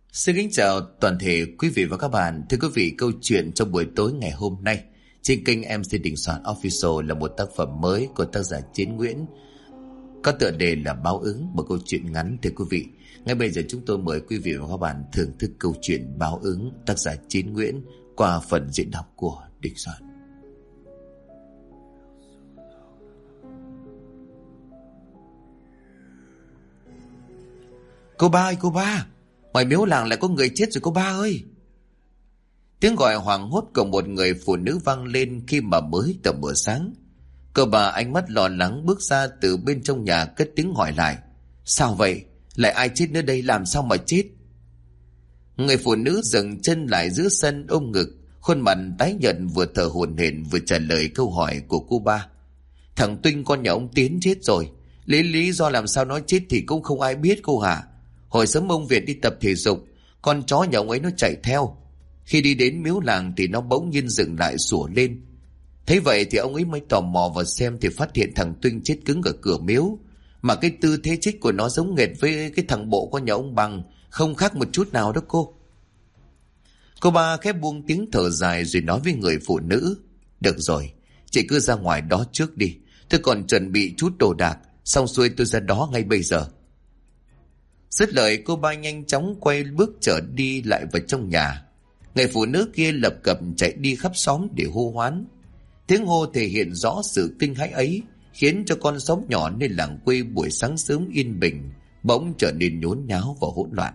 Xin kính chào toàn thể quý vị và các bạn. Thưa quý vị, câu chuyện trong buổi tối ngày hôm nay trên kênh MC Đình Soạn Official là một tác phẩm mới của tác giả Chiến Nguyễn, có tựa đề là Báo Ứng, một câu chuyện ngắn. Thưa quý vị, ngay bây giờ chúng tôi mời quý vị và các bạn thưởng thức câu chuyện Báo Ứng, tác giả Chiến Nguyễn, qua phần diễn đọc của Đình Soạn. Cô ba ơi, cô ba, ngoài miếu làng lại có người chết rồi cô ba ơi. Tiếng gọi hoảng hốt của một người phụ nữ vang lên khi mà mới tờ mờ sáng. Cô bà ánh mắt lo lắng bước ra từ bên trong nhà, cất tiếng hỏi lại: Sao vậy? Lại ai chết nơi đây, làm sao mà chết? Người phụ nữ dừng chân lại giữa sân, ôm ngực, khuôn mặt tái nhợt, vừa thở hổn hển vừa trả lời câu hỏi của cô ba. Thằng Tuynh con nhà ông Tiến chết rồi. Lý do làm sao nó chết thì cũng không ai biết cô hả? Hồi sớm ông Việt đi tập thể dục, con chó nhà ông ấy nó chạy theo. Khi đi đến miếu làng thì nó bỗng nhiên dừng lại sủa lên. Thấy vậy thì ông ấy mới tò mò vào xem thì phát hiện thằng Tuynh chết cứng ở cửa miếu. Mà cái tư thế chết của nó giống nghệt với cái thằng Bộ con nhà ông Bằng, không khác một chút nào đó cô. Cô ba khép buông tiếng thở dài rồi nói với người phụ nữ: Được rồi, chị cứ ra ngoài đó trước đi. Tôi còn chuẩn bị chút đồ đạc, xong xuôi tôi ra đó ngay bây giờ. Dứt lời, cô ba nhanh chóng quay bước trở đi lại vào trong nhà. Người phụ nữ kia lập cập chạy đi khắp xóm để hô hoán. Tiếng hô thể hiện rõ sự kinh hãi ấy, khiến cho con xóm nhỏ nơi làng quê buổi sáng sớm yên bình bỗng trở nên nhốn nháo và hỗn loạn.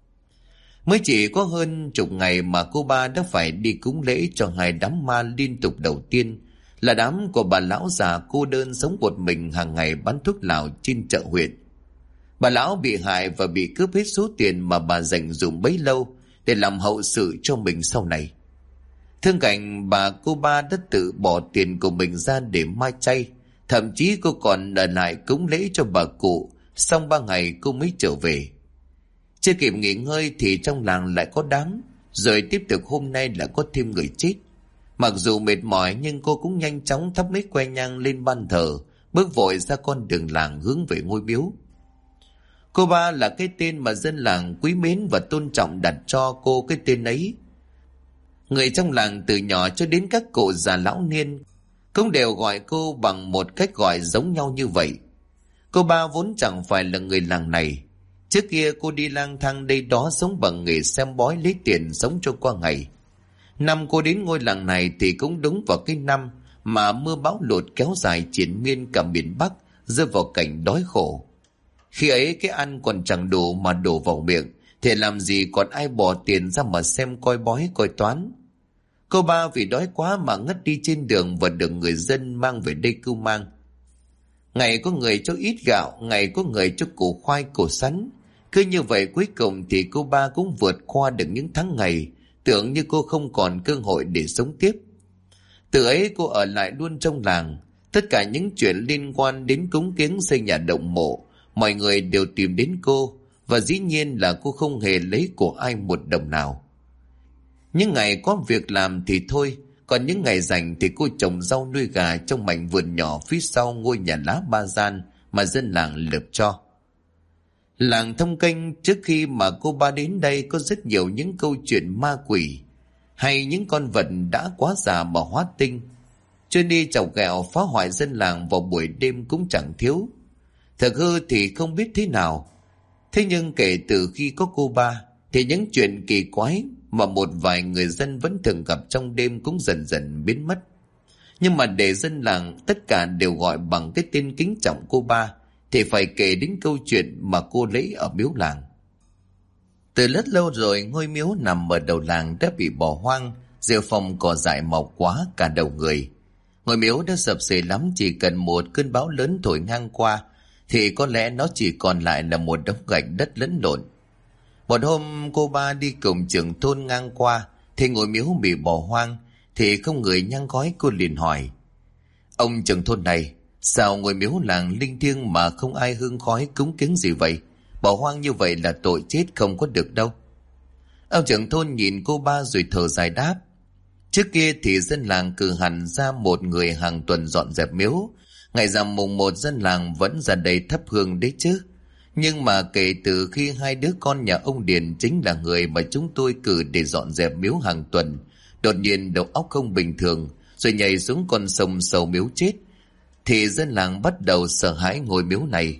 Mới chỉ có hơn chục ngày mà cô ba đã phải đi cúng lễ cho hai đám ma liên tục. Đầu tiên là đám của bà lão già cô đơn sống một mình hàng ngày bán thuốc lào trên chợ huyện. Bà lão bị hại và bị cướp hết số tiền mà bà dành dụm bấy lâu để làm hậu sự cho mình sau này. Thương cảnh bà, cô ba đã tự bỏ tiền của mình ra để mai chay. Thậm chí cô còn ở lại cúng lễ cho bà cụ. Xong 3 ngày cô mới trở về. Chưa kịp nghỉ ngơi thì trong làng lại có đám. Rồi tiếp tục hôm nay lại có thêm người chết. Mặc dù mệt mỏi nhưng cô cũng nhanh chóng thắp mấy que nhang lên ban thờ, bước vội ra con đường làng hướng về ngôi miếu. Cô ba là cái tên mà dân làng quý mến và tôn trọng đặt cho cô cái tên ấy. Người trong làng từ nhỏ cho đến các cụ già lão niên cũng đều gọi cô bằng một cách gọi giống nhau như vậy. Cô ba vốn chẳng phải là người làng này. Trước kia cô đi lang thang đây đó sống bằng nghề xem bói lấy tiền sống cho qua ngày. Năm cô đến ngôi làng này thì cũng đúng vào cái năm mà mưa bão lụt kéo dài triền miên cả miền Bắc, rơi vào cảnh đói khổ. Khi ấy cái ăn còn chẳng đủ mà đổ vào miệng, thì làm gì còn ai bỏ tiền ra mà xem coi bói coi toán. Cô ba vì đói quá mà ngất đi trên đường và được người dân mang về đây cưu mang. Ngày có người cho ít gạo, ngày có người cho củ khoai củ sắn. Cứ như vậy cuối cùng thì cô ba cũng vượt qua được những tháng ngày tưởng như cô không còn cơ hội để sống tiếp. Từ ấy cô ở lại luôn trong làng. Tất cả những chuyện liên quan đến cúng kiếng xây nhà động mộ, mọi người đều tìm đến cô. Và dĩ nhiên là cô không hề lấy của ai một đồng nào. Những ngày có việc làm thì thôi, còn những ngày rảnh thì cô trồng rau nuôi gà trong mảnh vườn nhỏ phía sau ngôi nhà lá ba gian mà dân làng lợp cho. Làng Thông Kênh trước khi mà cô ba đến đây có rất nhiều những câu chuyện ma quỷ hay những con vật đã quá già mà hóa tinh, chuyên đi chọc ghẹo phá hoại dân làng vào buổi đêm cũng chẳng thiếu. Thật hư thì không biết thế nào, thế nhưng kể từ khi có cô ba thì những chuyện kỳ quái mà một vài người dân vẫn thường gặp trong đêm cũng dần dần biến mất. Nhưng mà để dân làng tất cả đều gọi bằng cái tên kính trọng cô ba thì phải kể đến câu chuyện mà cô lấy ở miếu làng. Từ rất lâu rồi ngôi miếu nằm ở đầu làng đã bị bỏ hoang, rêu phong cỏ dại mọc quá cả đầu người. Ngôi miếu đã sập xệ lắm, chỉ cần một cơn bão lớn thổi ngang qua thì có lẽ nó chỉ còn lại là một đống gạch đất lẫn lộn. Một hôm cô ba đi cùng trưởng thôn ngang qua thì ngôi miếu bị bỏ hoang, thì không người nhang khói. Cô liền hỏi: Ông trưởng thôn này, sao ngôi miếu làng linh thiêng mà không ai hương khói cúng kiến gì vậy? Bỏ hoang như vậy là tội chết không có được đâu. Ông trưởng thôn nhìn cô ba rồi thở dài đáp: Trước kia thì dân làng cử hẳn ra một người hàng tuần dọn dẹp miếu. Ngày rằm mùng 1 dân làng vẫn ra đây thắp hương đấy chứ. Nhưng mà kể từ khi hai đứa con nhà ông Điền chính là người mà chúng tôi cử để dọn dẹp miếu hàng tuần, đột nhiên đầu óc không bình thường rồi nhảy xuống con sông sầu miếu chết, thì dân làng bắt đầu sợ hãi ngôi miếu này.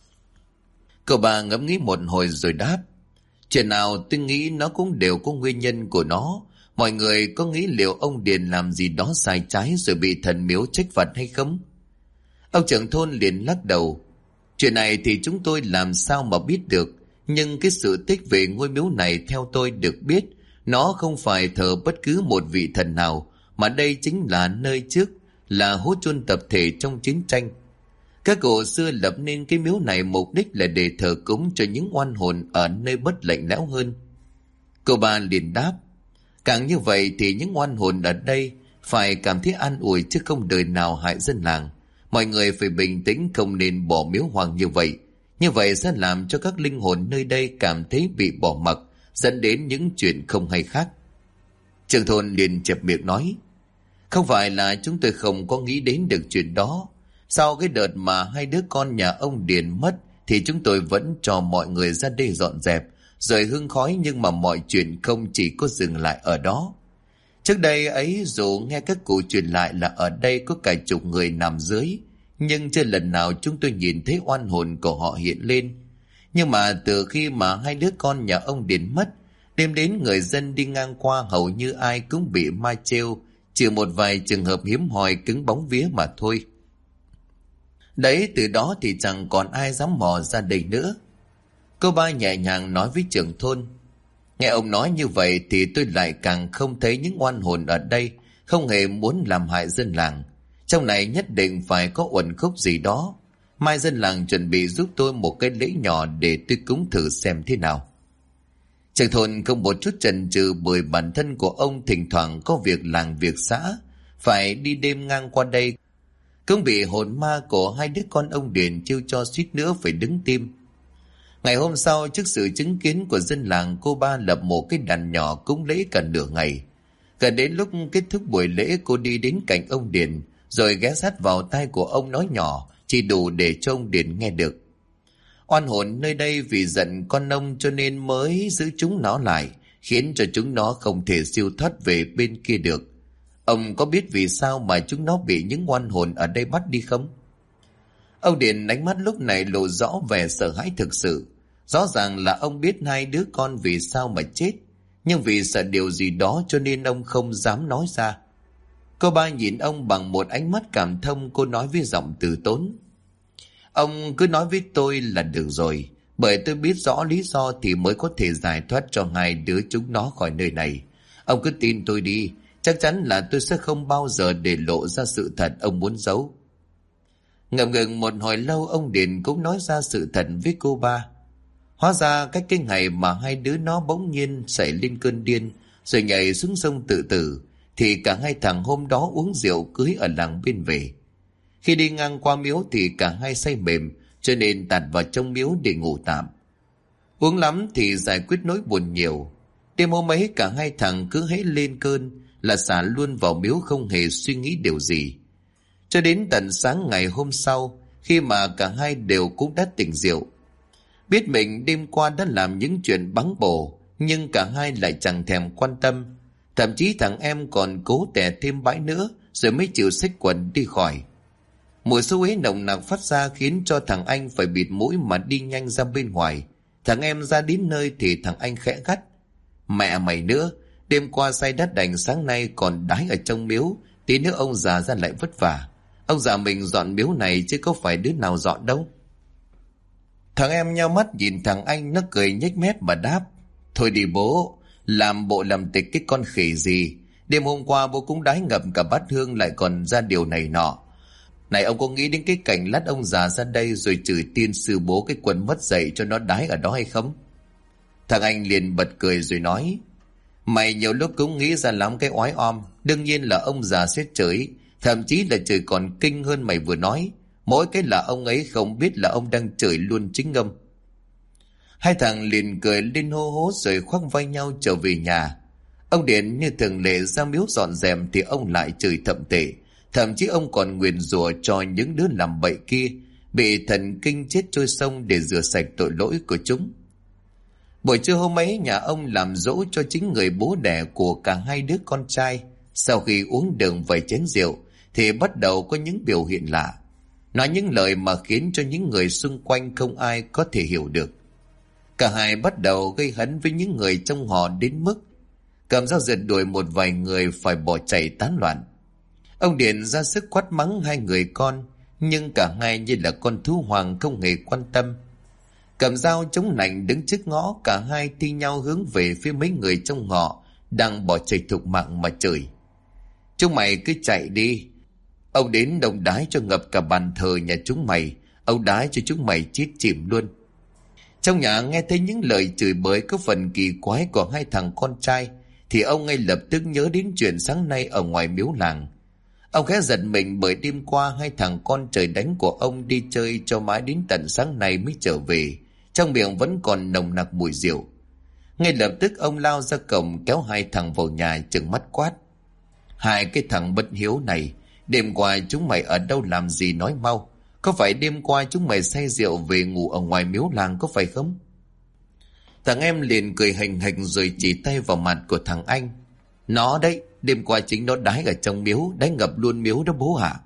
Cậu bà ngẫm nghĩ một hồi rồi đáp: chuyện nào tôi nghĩ nó cũng đều có nguyên nhân của nó. Mọi người có nghĩ liệu ông Điền làm gì đó sai trái rồi bị thần miếu trách phạt hay không? Ông trưởng thôn liền lắc đầu: chuyện này thì chúng tôi làm sao mà biết được, nhưng cái sự tích về ngôi miếu này theo tôi được biết, nó không phải thờ bất cứ một vị thần nào, mà đây chính là nơi trước là hố chôn tập thể trong chiến tranh. Các cụ xưa lập nên cái miếu này mục đích là để thờ cúng cho những oan hồn ở nơi bất lạnh lẽo hơn. Cô ba liền đáp: càng như vậy thì những oan hồn ở đây phải cảm thấy an ủi, chứ không đời nào hại dân làng. Mọi người phải bình tĩnh, không nên bỏ miếu hoang như vậy. Như vậy sẽ làm cho các linh hồn nơi đây cảm thấy bị bỏ mặc, dẫn đến những chuyện không hay khác. Trưởng thôn liền chẹp miệng nói: không phải là chúng tôi không có nghĩ đến được chuyện đó. Sau cái đợt mà hai đứa con nhà ông Điền mất thì chúng tôi vẫn cho mọi người ra đây dọn dẹp rồi hương khói, nhưng mà mọi chuyện không chỉ có dừng lại ở đó. Trước đây ấy, dù nghe các cụ truyền lại là ở đây có cả chục người nằm dưới, nhưng chưa lần nào chúng tôi nhìn thấy oan hồn của họ hiện lên. Nhưng mà từ khi mà hai đứa con nhà ông Điền mất, đêm đến người dân đi ngang qua hầu như ai cũng bị ma trêu, trừ một vài trường hợp hiếm hoi cứng bóng vía mà thôi. Đấy, từ đó thì chẳng còn ai dám mò ra đây nữa. Cô ba nhẹ nhàng nói với trưởng thôn: nghe ông nói như vậy thì tôi lại càng không thấy những oan hồn ở đây không hề muốn làm hại dân làng. Trong này nhất định phải có uẩn khúc gì đó. Mai dân làng chuẩn bị giúp tôi một cái lễ nhỏ để tôi cúng thử xem thế nào. Trưởng thôn không một chút chần chừ, bởi bản thân của ông thỉnh thoảng có việc làng việc xã, phải đi đêm ngang qua đây, cũng bị hồn ma của hai đứa con ông Điền chiêu cho suýt nữa phải đứng tim. Ngày hôm sau, trước sự chứng kiến của dân làng, cô ba lập một cái đàn nhỏ cúng lễ cả nửa ngày. Gần đến lúc kết thúc buổi lễ, cô đi đến cạnh ông Điền rồi ghé sát vào tai của ông nói nhỏ, chỉ đủ để cho ông Điền nghe được: oan hồn nơi đây vì giận con ông cho nên mới giữ chúng nó lại, khiến cho chúng nó không thể siêu thoát về bên kia được. Ông có biết vì sao mà chúng nó bị những oan hồn ở đây bắt đi không? Ông Điền ánh mắt lúc này lộ rõ vẻ sợ hãi thực sự. Rõ ràng là ông biết hai đứa con vì sao mà chết, nhưng vì sợ điều gì đó cho nên ông không dám nói ra. Cô ba nhìn ông bằng một ánh mắt cảm thông, cô nói với giọng từ tốn: ông cứ nói với tôi là được rồi, bởi tôi biết rõ lý do thì mới có thể giải thoát cho hai đứa chúng nó khỏi nơi này. Ông cứ tin tôi đi, chắc chắn là tôi sẽ không bao giờ để lộ ra sự thật ông muốn giấu. Ngập ngừng một hồi lâu, ông Điền cũng nói ra sự thật với cô ba. Hóa ra cách cái ngày mà hai đứa nó bỗng nhiên xảy lên cơn điên rồi nhảy xuống sông tự tử, thì cả hai thằng hôm đó uống rượu cưới ở làng bên về. Khi đi ngang qua miếu thì cả hai say mềm, cho nên tạt vào trong miếu để ngủ tạm. Uống lắm thì giải quyết nỗi buồn nhiều. Đêm hôm ấy cả hai thằng cứ hễ lên cơn là xả luôn vào miếu, không hề suy nghĩ điều gì. Cho đến tận sáng ngày hôm sau, khi mà cả hai đều cũng đã tỉnh rượu, biết mình đêm qua đã làm những chuyện báng bổ, nhưng cả hai lại chẳng thèm quan tâm. Thậm chí thằng em còn cố tè thêm bãi nữa rồi mới chịu xách quần đi khỏi. Mùi xú ấy nồng nặc phát ra khiến cho thằng anh phải bịt mũi mà đi nhanh ra bên ngoài. Thằng em ra đến nơi thì thằng anh khẽ gắt: mẹ mày nữa, đêm qua say đắt đành, sáng nay còn đái ở trong miếu, tí nữa ông già ra lại vất vả. Ông già mình dọn miếu này chứ có phải đứa nào dọn đâu. Thằng em nhao mắt nhìn thằng anh, nó cười nhếch mép mà đáp: thôi đi bố, làm bộ làm tịch cái con khỉ gì. Đêm hôm qua bố cũng đái ngập cả bát hương lại còn ra điều này nọ. Này, ông có nghĩ đến cái cảnh lát ông già ra đây rồi chửi tiên sư bố cái quần mất dậy cho nó đái ở đó hay không? Thằng anh liền bật cười rồi nói: mày nhiều lúc cũng nghĩ ra lắm cái oái om. Đương nhiên là ông già sẽ chửi, thậm chí là chửi còn kinh hơn mày vừa nói. Mỗi cái là ông ấy không biết là ông đang chửi luôn chính ông. Hai thằng liền cười lên hô hố rồi khoác vai nhau trở về nhà. Ông Điền như thường lệ ra miếu dọn dẹp thì ông lại chửi thậm tệ. Thậm chí ông còn nguyền rủa cho những đứa làm bậy kia bị thần kinh chết trôi sông để rửa sạch tội lỗi của chúng. Buổi trưa hôm ấy, nhà ông làm dỗ cho chính người bố đẻ của cả hai đứa con trai. Sau khi uống được vài chén rượu thì bắt đầu có những biểu hiện lạ, nói những lời mà khiến cho những người xung quanh không ai có thể hiểu được. Cả hai bắt đầu gây hấn với những người trong họ đến mức cầm dao rượt đuổi một vài người phải bỏ chạy tán loạn. Ông Điền ra sức quát mắng hai người con, nhưng cả hai như là con thú hoang không hề quan tâm. Cầm dao chống nạnh đứng trước ngõ, cả hai thi nhau hướng về phía mấy người trong họ đang bỏ chạy thục mạng mà chửi: chúng mày cứ chạy đi, ông đến đồng đái cho ngập cả bàn thờ nhà chúng mày, ông đái cho chúng mày chết chìm luôn. Trong nhà nghe thấy những lời chửi bới có phần kỳ quái của hai thằng con trai thì ông ngay lập tức nhớ đến chuyện sáng nay ở ngoài miếu làng. Ông khẽ giật mình bởi đêm qua hai thằng con trời đánh của ông đi chơi cho mãi đến tận sáng nay mới trở về, trong miệng vẫn còn nồng nặc mùi rượu. Ngay lập tức ông lao ra cổng kéo hai thằng vào nhà, trừng mắt quát: hai cái thằng bất hiếu này, đêm qua chúng mày ở đâu làm gì nói mau? Có phải đêm qua chúng mày say rượu về ngủ ở ngoài miếu làng có phải không? Thằng em liền cười hành hành rồi chỉ tay vào mặt của thằng anh: nó đấy, đêm qua chính nó đái ở trong miếu, đái ngập luôn miếu đó bố hả?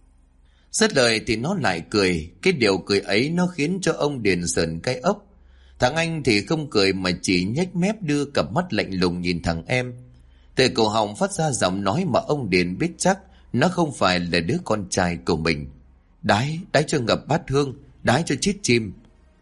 Dứt lời thì nó lại cười. Cái điều cười ấy nó khiến cho ông Điền sởn cái ốc. Thằng anh thì không cười mà chỉ nhếch mép đưa cặp mắt lạnh lùng nhìn thằng em. Từ cổ họng phát ra giọng nói mà ông Điền biết chắc nó không phải là đứa con trai của mình: đái cho ngập bát hương, đái cho chết chim.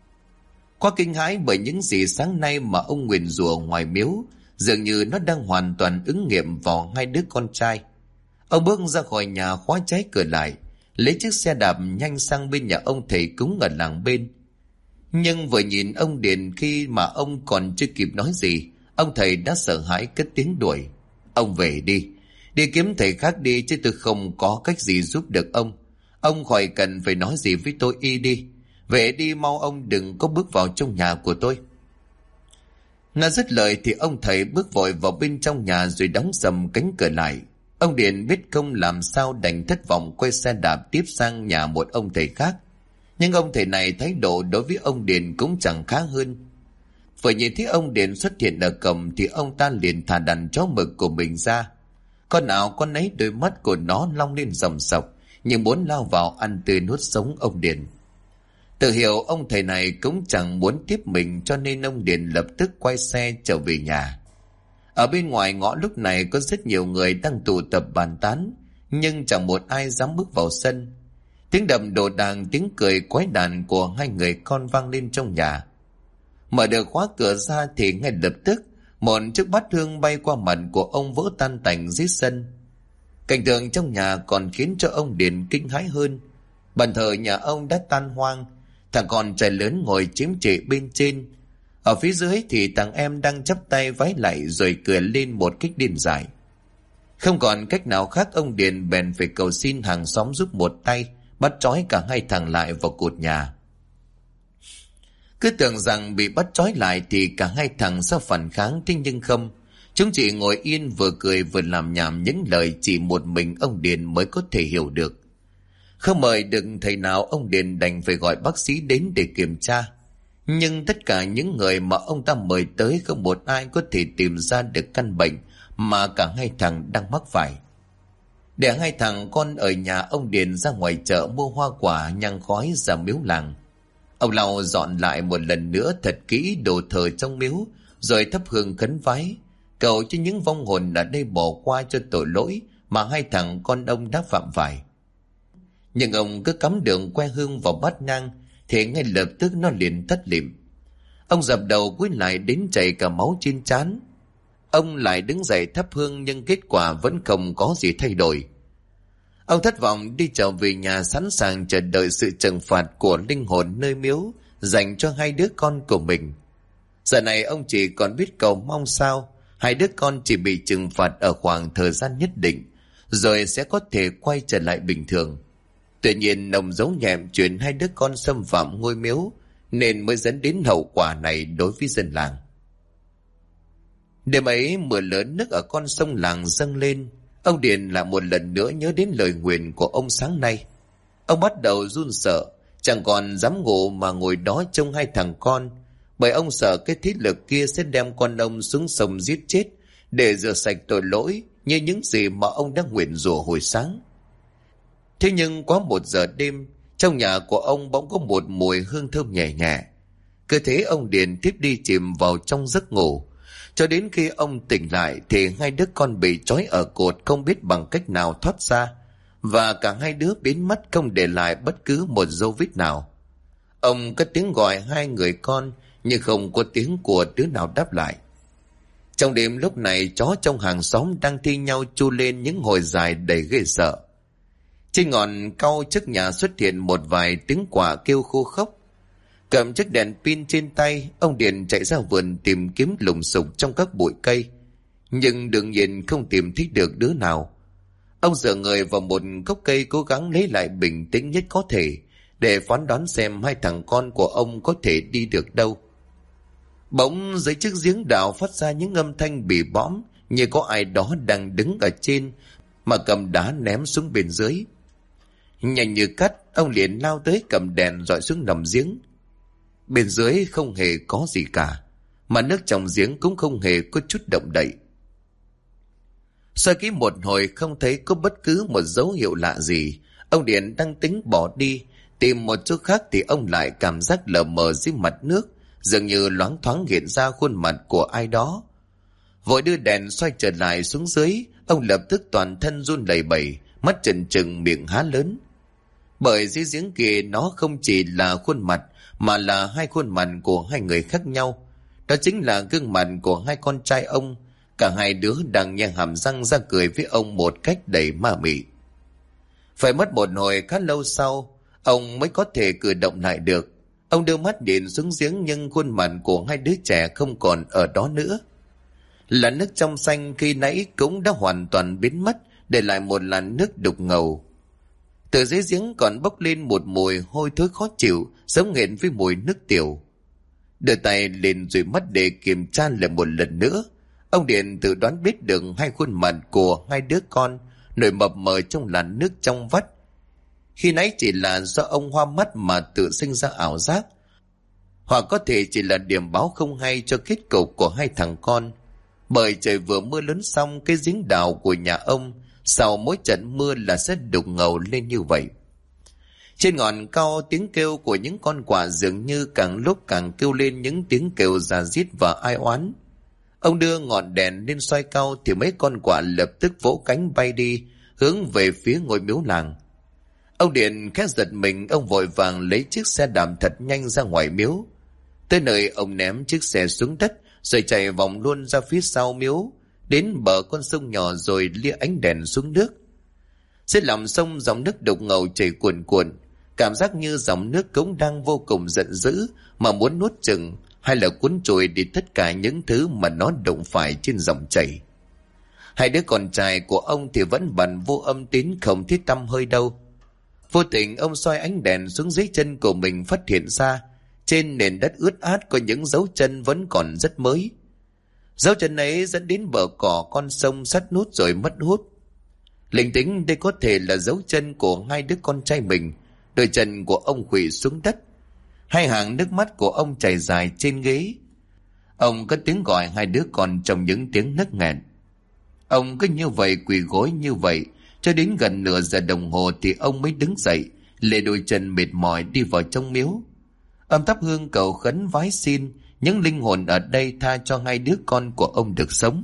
Quá kinh hãi bởi những gì sáng nay mà ông nguyền rủa ngoài miếu, dường như nó đang hoàn toàn ứng nghiệm vào hai đứa con trai. Ông bước ra khỏi nhà, khóa trái cửa lại, lấy chiếc xe đạp nhanh sang bên nhà ông thầy cúng ở làng bên. Nhưng vừa nhìn ông Điền, khi mà ông còn chưa kịp nói gì, ông thầy đã sợ hãi cất tiếng đuổi: ông về đi kiếm thầy khác đi, chứ tôi không có cách gì giúp được ông. Ông khỏi cần phải nói gì với tôi, đi về đi mau, ông đừng có bước vào trong nhà của tôi. Nó dứt lời thì ông thầy bước vội vào bên trong nhà rồi đóng sầm cánh cửa lại. Ông Điền biết không làm sao đành thất vọng quay xe đạp tiếp sang nhà một ông thầy khác. Nhưng ông thầy này thái độ đối với ông Điền cũng chẳng khá hơn. Vừa nhìn thấy ông Điền xuất hiện ở cổng thì ông ta liền thả đàn chó mực của mình ra. Con nào con nấy đôi mắt của nó long lên ròng sọc, nhưng muốn lao vào ăn tươi nuốt sống ông Điền. Tự hiểu ông thầy này cũng chẳng muốn tiếp mình, cho nên ông Điền lập tức quay xe trở về nhà. Ở bên ngoài ngõ lúc này có rất nhiều người đang tụ tập bàn tán, nhưng chẳng một ai dám bước vào sân. Tiếng đập đồ đàng, tiếng cười quái đản của hai người con vang lên trong nhà. Mở được khóa cửa ra thì ngay lập tức một chiếc bát hương bay qua mặt của ông vỡ tan tành dưới sân. Cảnh tượng trong nhà còn khiến cho ông Điền kinh hãi hơn. Bàn thờ nhà ông đã tan hoang, thằng con trai lớn ngồi chiếm trệ bên trên. Ở phía dưới thì thằng em đang chắp tay vái lại rồi cười lên một cách điên dại. Không còn cách nào khác, ông Điền bèn phải cầu xin hàng xóm giúp một tay, bắt trói cả hai thằng lại vào cột nhà. Cứ tưởng rằng bị bắt trói lại thì cả hai thằng sẽ phản kháng, thế nhưng không. Chúng chỉ ngồi yên vừa cười vừa làm nhảm những lời chỉ một mình ông Điền mới có thể hiểu được. Không mời được thầy nào, ông Điền đành phải gọi bác sĩ đến để kiểm tra. Nhưng tất cả những người mà ông ta mời tới không một ai có thể tìm ra được căn bệnh mà cả hai thằng đang mắc phải. Để hai thằng con ở nhà ông Điền ra ngoài chợ mua hoa quả nhang khói ra miếu làng. Ông lau dọn lại một lần nữa thật kỹ đồ thờ trong miếu, rồi thắp hương khấn vái, cầu cho những vong hồn ở đây bỏ qua cho tội lỗi mà hai thằng con ông đã phạm phải. Nhưng ông cứ cắm đường que hương vào bát nhang thì ngay lập tức nó liền tắt lịm. Ông dập đầu cúi lại đến chảy cả máu trên trán. Ông lại đứng dậy thắp hương nhưng kết quả vẫn không có gì thay đổi. Ông thất vọng đi trở về nhà, sẵn sàng chờ đợi sự trừng phạt của linh hồn nơi miếu dành cho hai đứa con của mình. Giờ này ông chỉ còn biết cầu mong sao hai đứa con chỉ bị trừng phạt ở khoảng thời gian nhất định, rồi sẽ có thể quay trở lại bình thường. Tuy nhiên ông giấu nhẹm chuyện hai đứa con xâm phạm ngôi miếu, nên mới dẫn đến hậu quả này đối với dân làng. Đêm ấy mưa lớn, nước ở con sông làng dâng lên. Ông Điền lại một lần nữa nhớ đến lời nguyền của ông sáng nay. Ông bắt đầu run sợ, Chẳng còn dám ngủ mà ngồi đó trông hai thằng con, bởi ông sợ cái thế lực kia sẽ đem con ông xuống sông giết chết để rửa sạch tội lỗi như những gì mà ông đã nguyền rủa hồi sáng. Thế nhưng quá 1 giờ đêm, trong nhà của ông bỗng có một mùi hương thơm nhẹ nhẹ. Cứ thế ông Điền tiếp đi chìm vào trong giấc ngủ. Cho đến khi ông tỉnh lại thì hai đứa con bị trói ở cột không biết bằng cách nào thoát ra, và cả hai đứa biến mất không để lại bất cứ một dấu vết nào. Ông cất tiếng gọi hai người con nhưng không có tiếng của đứa nào đáp lại. Trong đêm lúc này, chó trong hàng xóm đang thi nhau chu lên những hồi dài đầy ghê sợ. Trên ngọn cau trước nhà xuất hiện một vài tiếng quạ kêu khô khốc. Cầm chiếc đèn pin trên tay, ông Điền chạy ra vườn tìm kiếm lùng sục trong các bụi cây, nhưng đương nhiên không tìm thấy được đứa nào. Ông dựa người vào một gốc cây, cố gắng lấy lại bình tĩnh nhất có thể để phán đoán xem hai thằng con của ông có thể đi được đâu. Bỗng dưới chiếc giếng đào phát ra những âm thanh bỉ bõm, như có ai đó đang đứng ở trên mà cầm đá ném xuống bên dưới. Nhanh như cắt, ông liền lao tới cầm đèn dọi xuống nằm giếng. Bên dưới không hề có gì cả, mà nước trong giếng cũng không hề có chút động đậy. Soi kỹ một hồi không thấy có bất cứ một dấu hiệu lạ gì. Ông Điền đang tính bỏ đi tìm một chỗ khác thì ông lại cảm giác lờ mờ dưới mặt nước, dường như loáng thoáng hiện ra khuôn mặt của ai đó. Vội đưa đèn xoay trở lại xuống dưới, ông lập tức toàn thân run lẩy bẩy, mắt trừng trừng, miệng há lớn. Bởi dưới giếng kia nó không chỉ là khuôn mặt mà là hai khuôn mặt của hai người khác nhau. Đó chính là gương mặt của hai con trai ông. Cả hai đứa đang nhe hàm răng ra cười với ông một cách đầy ma mị. Phải mất một hồi khá lâu sau, ông mới có thể cử động lại được. Ông đưa mắt nhìn xuống giếng nhưng khuôn mặt của hai đứa trẻ không còn ở đó nữa. Làn nước trong xanh khi nãy cũng đã hoàn toàn biến mất, để lại một làn nước đục ngầu. Từ dưới giếng còn bốc lên một mùi hôi thối khó chịu, giống hệt với mùi nước tiểu. Đưa tay lên dụi mắt để kiểm tra lại một lần nữa. Ông Điền tự đoán biết được hai khuôn mặt của hai đứa con nổi mập mờ trong làn nước trong vắt. Khi nãy chỉ là do ông hoa mắt mà tự sinh ra ảo giác, hoặc có thể chỉ là điểm báo không hay cho kết cục của hai thằng con. Bởi trời vừa mưa lớn xong, cái giếng đào của nhà ông sau mỗi trận mưa là sẽ đục ngầu lên như vậy. Trên ngọn cau, tiếng kêu của những con quạ dường như càng lúc càng kêu lên những tiếng kêu rà rít và ai oán. Ông đưa ngọn đèn lên soi cau thì mấy con quạ lập tức vỗ cánh bay đi, hướng về phía ngôi miếu làng. Ông Điền khẽ giật mình, ông vội vàng lấy chiếc xe đạp thật nhanh ra ngoài miếu. Tới nơi ông ném chiếc xe xuống đất rồi chạy vòng luôn ra phía sau miếu, đến bờ con sông nhỏ rồi lia ánh đèn xuống nước. Dưới lòng sông, dòng nước đục ngầu chảy cuồn cuộn, cảm giác như dòng nước cũng đang vô cùng giận dữ mà muốn nuốt chửng hay là cuốn trôi đi tất cả những thứ mà nó đụng phải trên dòng chảy. Hai đứa con trai của ông thì vẫn bận vô âm tín, không thấy tăm hơi đâu. Vô tình ông soi ánh đèn xuống dưới chân của mình, phát hiện ra trên nền đất ướt át có những dấu chân vẫn còn rất mới. Dấu chân ấy dẫn đến bờ cỏ con sông sắt nút rồi mất hút. Linh tính đây có thể là dấu chân của hai đứa con trai mình. Đôi chân của ông khuỵu xuống đất, hai hàng nước mắt của ông chảy dài trên ghế. Ông có tiếng gọi hai đứa con trong những tiếng nấc nghẹn. Ông cứ như vậy, quỳ gối như vậy cho đến gần nửa giờ đồng hồ thì ông mới đứng dậy, lê đôi chân mệt mỏi đi vào trong miếu. Ông thắp hương cầu khấn vái xin những linh hồn ở đây tha cho hai đứa con của ông được sống.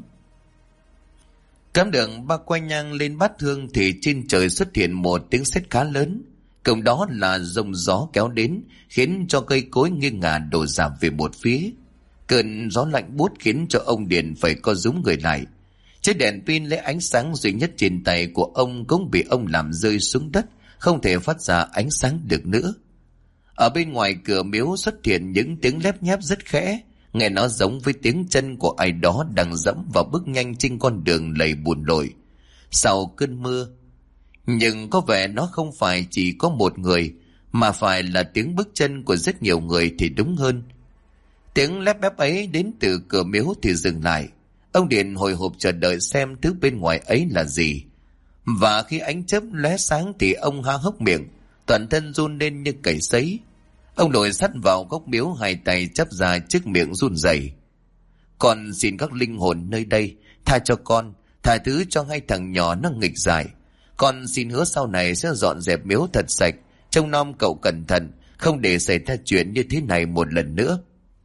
Cắm đường ba quay nhang lên bát hương thì trên trời xuất hiện một tiếng sét khá lớn. Cùng đó là dòng gió kéo đến, khiến cho cây cối nghiêng ngả đổ rạp về một phía. Cơn gió lạnh buốt khiến cho ông Điền phải co rúm người lại. Chiếc đèn pin lấy ánh sáng duy nhất trên tay của ông cũng bị ông làm rơi xuống đất, không thể phát ra ánh sáng được nữa. Ở bên ngoài cửa miếu xuất hiện những tiếng lép nhép rất khẽ, nghe nó giống với tiếng chân của ai đó đang dẫm và bước nhanh trên con đường lầy bùn lội sau cơn mưa. Nhưng có vẻ nó không phải chỉ có một người, mà phải là tiếng bước chân của rất nhiều người thì đúng hơn. Tiếng lép bép ấy đến từ cửa miếu thì dừng lại. Ông Điền hồi hộp chờ đợi xem thứ bên ngoài ấy là gì. Và khi ánh chớp lóe sáng thì ông há hốc miệng, toàn thân run lên như cầy sấy. Ông lội sắt vào góc miếu, hai tay chắp ra trước miệng run rẩy. Con xin các linh hồn nơi đây tha cho con, tha thứ cho hai thằng nhỏ nó nghịch dại. Con xin hứa sau này sẽ dọn dẹp miếu thật sạch, trông nom cậu cẩn thận, không để xảy ra chuyện như thế này một lần nữa.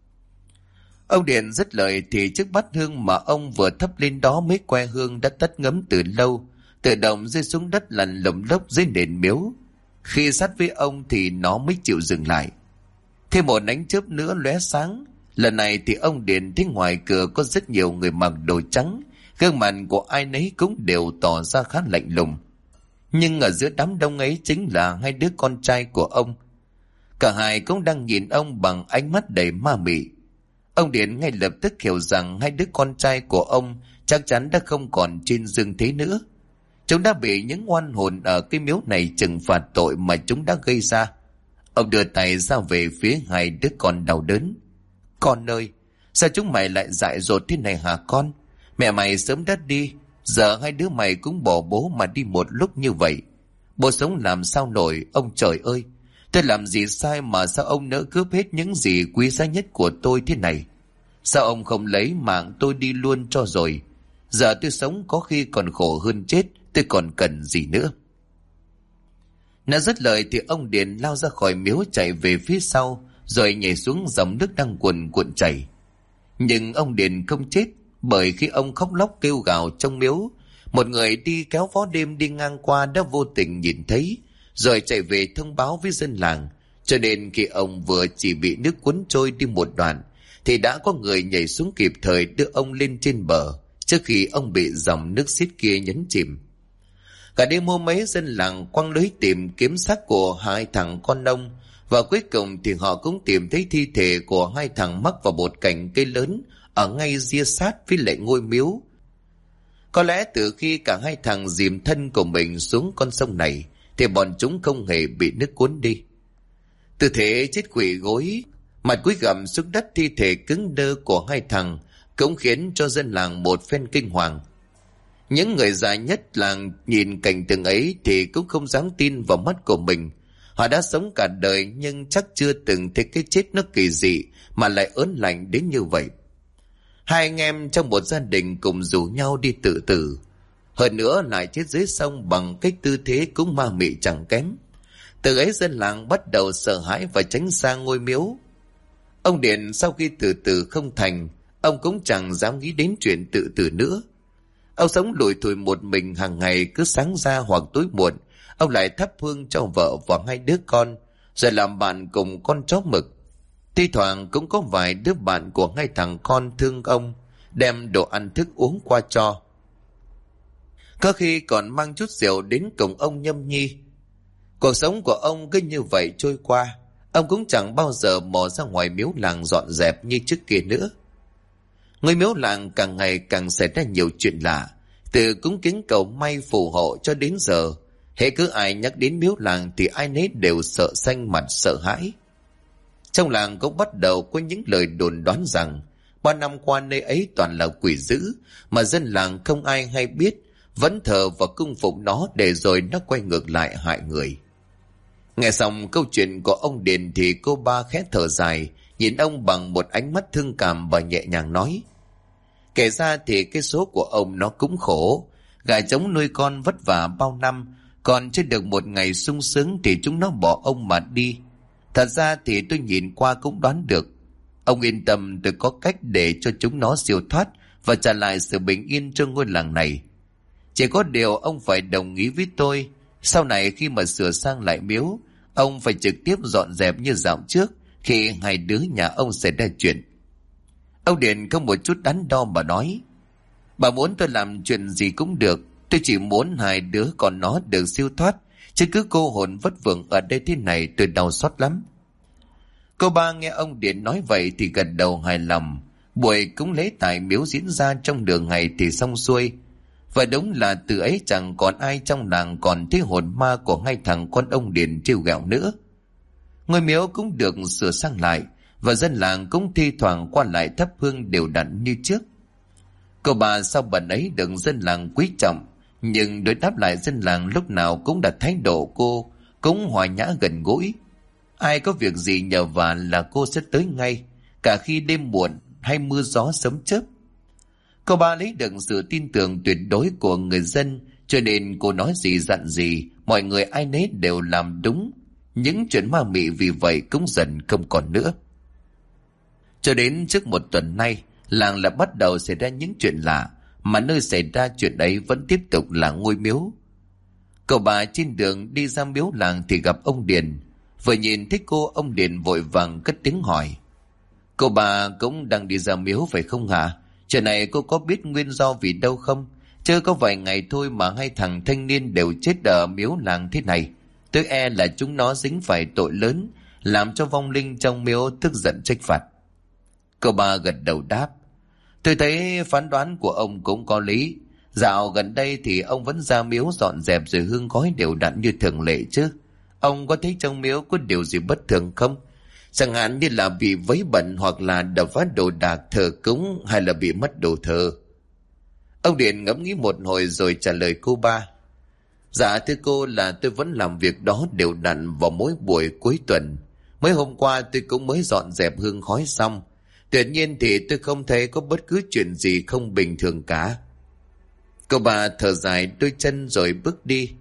Ông Điền dứt lời thì chiếc bát hương mà ông vừa thắp lên đó mấy que hương đã tắt ngấm từ lâu, tự động rơi xuống đất lăn lồng lốc dưới nền miếu. Khi sát với ông thì nó mới chịu dừng lại. Thêm một ánh chớp nữa lóe sáng. Lần này thì ông Điền thấy ngoài cửa có rất nhiều người mặc đồ trắng, gương mặt của ai nấy cũng đều tỏ ra khá lạnh lùng. Nhưng ở giữa đám đông ấy chính là hai đứa con trai của ông. Cả hai cũng đang nhìn ông bằng ánh mắt đầy ma mị. Ông Điền ngay lập tức hiểu rằng hai đứa con trai của ông chắc chắn đã không còn trên dương thế nữa. Chúng đã bị những oan hồn ở cái miếu này trừng phạt tội mà chúng đã gây ra. Ông đưa tay ra về phía hai đứa con đau đớn. Con ơi, sao chúng mày lại dại dột thế này hả con? Mẹ mày sớm đã đi, giờ hai đứa mày cũng bỏ bố mà đi một lúc như vậy. Bố sống làm sao nổi, ông trời ơi. Tôi làm gì sai mà sao ông nỡ cướp hết những gì quý giá nhất của tôi thế này? Sao ông không lấy mạng tôi đi luôn cho rồi? Giờ tôi sống có khi còn khổ hơn chết, tôi còn cần gì nữa? Đã dứt lời thì ông Điền lao ra khỏi miếu chạy về phía sau, rồi nhảy xuống dòng nước đang cuồn cuộn chảy. Nhưng ông Điền không chết, bởi khi ông khóc lóc kêu gào trong miếu, một người đi kéo vó đêm đi ngang qua đã vô tình nhìn thấy, rồi chạy về thông báo với dân làng. Cho nên khi ông vừa chỉ bị nước cuốn trôi đi một đoạn, thì đã có người nhảy xuống kịp thời đưa ông lên trên bờ, trước khi ông bị dòng nước xiết kia nhấn chìm. Cả đêm hôm ấy dân làng quăng lưới tìm kiếm xác của hai thằng con ông, và cuối cùng thì họ cũng tìm thấy thi thể của hai thằng mắc vào một cành cây lớn ở ngay ria sát với lại ngôi miếu. Có lẽ từ khi cả hai thằng dìm thân của mình xuống con sông này thì bọn chúng không hề bị nước cuốn đi. Tư thế chết quỵ gối, mặt cúi gằm xuống đất, thi thể cứng đơ của hai thằng cũng khiến cho dân làng một phen kinh hoàng. Những người già nhất làng nhìn cảnh tượng ấy thì cũng không dám tin vào mắt của mình. Họ đã sống cả đời nhưng chắc chưa từng thấy cái chết nó kỳ dị mà lại ớn lạnh đến như vậy. Hai anh em trong một gia đình cùng rủ nhau đi tự tử, hơn nữa lại chết dưới sông bằng cách tư thế cũng ma mị chẳng kém. Từ ấy dân làng bắt đầu sợ hãi và tránh xa ngôi miếu. Ông Điền sau khi tự tử không thành, ông cũng chẳng dám nghĩ đến chuyện tự tử nữa. Ông sống lủi thủi một mình hàng ngày, cứ sáng ra hoặc tối muộn ông lại thắp hương cho vợ và hai đứa con, rồi làm bạn cùng con chó mực. Thi thoảng cũng có vài đứa bạn của hai thằng con thương ông, đem đồ ăn thức uống qua cho. Có khi còn mang chút rượu đến cùng ông nhâm nhi. Cuộc sống của ông cứ như vậy trôi qua. Ông cũng chẳng bao giờ mò ra ngoài miếu làng dọn dẹp như trước kia nữa. Ngôi miếu làng càng ngày càng xảy ra nhiều chuyện lạ, từ cúng kính cầu may phù hộ cho đến giờ, hễ cứ ai nhắc đến miếu làng thì ai nấy đều sợ xanh mặt sợ hãi. Trong làng cũng bắt đầu có những lời đồn đoán rằng 3 năm qua nơi ấy toàn là quỷ dữ, mà dân làng không ai hay biết, vẫn thờ và cung phụng nó để rồi nó quay ngược lại hại người. Nghe xong câu chuyện của ông Điền thì cô ba khẽ thở dài, nhìn ông bằng một ánh mắt thương cảm và nhẹ nhàng nói: Kể ra thì cái số của ông nó cũng khổ, gà trống nuôi con vất vả bao năm, còn chưa được một ngày sung sướng thì chúng nó bỏ ông mà đi. Thật ra thì tôi nhìn qua cũng đoán được. Ông yên tâm, tôi có cách để cho chúng nó siêu thoát và trả lại sự bình yên cho ngôi làng này. Chỉ có điều ông phải đồng ý với tôi, sau này khi mà sửa sang lại miếu, ông phải trực tiếp dọn dẹp như dạo trước khi hai đứa nhà ông xảy ra chuyện. Ông Điền không một chút đắn đo mà nói: Bà muốn tôi làm chuyện gì cũng được, tôi chỉ muốn hai đứa con nó được siêu thoát, chứ cứ cô hồn vất vưởng ở đây thế này tôi đau xót lắm. Cô ba nghe ông Điền nói vậy thì gật đầu hài lòng. Buổi cúng lễ tại miếu diễn ra trong đường ngày thì xong xuôi. Và đúng là từ ấy chẳng còn ai trong làng còn thấy hồn ma của hai thằng con ông Điền trêu ghẹo nữa. Ngôi miếu cũng được sửa sang lại, và dân làng cũng thi thoảng qua lại thắp hương đều đặn như trước. Cô bà sau bận ấy được dân làng quý trọng, nhưng đối đáp lại dân làng lúc nào cũng đặt thái độ cô cũng hòa nhã gần gũi. Ai có việc gì nhờ vả là cô sẽ tới ngay, cả khi đêm muộn hay mưa gió sấm chớp. Cô ba lấy được sự tin tưởng tuyệt đối của người dân, cho nên cô nói gì dặn gì, mọi người ai nấy đều làm đúng. Những chuyện ma mị vì vậy cũng dần không còn nữa. Cho đến trước một tuần nay, làng lại bắt đầu xảy ra những chuyện lạ, mà nơi xảy ra chuyện ấy vẫn tiếp tục là ngôi miếu. Cậu bà trên đường đi ra miếu làng thì gặp ông Điền. Vừa nhìn thấy cô, ông Điền vội vàng cất tiếng hỏi: "Cậu bà cũng đang đi ra miếu phải không hả? Chuyện này cô có biết nguyên do vì đâu không? Chứ có vài ngày thôi mà hai thằng thanh niên đều chết ở miếu làng thế này. Tôi e là chúng nó dính phải tội lớn, làm cho vong linh trong miếu tức giận trách phạt." Cậu bà gật đầu đáp: "Tôi thấy phán đoán của ông cũng có lý. Dạo gần đây thì ông vẫn ra miếu dọn dẹp rồi hương khói đều đặn như thường lệ chứ. Ông có thấy trong miếu có điều gì bất thường không? Chẳng hạn như là bị vấy bẩn, hoặc là đập phá đồ đạc thờ cúng, hay là bị mất đồ thờ?" Ông Điền ngẫm nghĩ một hồi rồi trả lời cô ba: "Dạ thưa cô, là tôi vẫn làm việc đó đều đặn vào mỗi buổi cuối tuần. Mới hôm qua tôi cũng mới dọn dẹp hương khói xong. Tuyệt nhiên thì tôi không thấy có bất cứ chuyện gì không bình thường cả." Cô bà thở dài đôi chân rồi bước đi.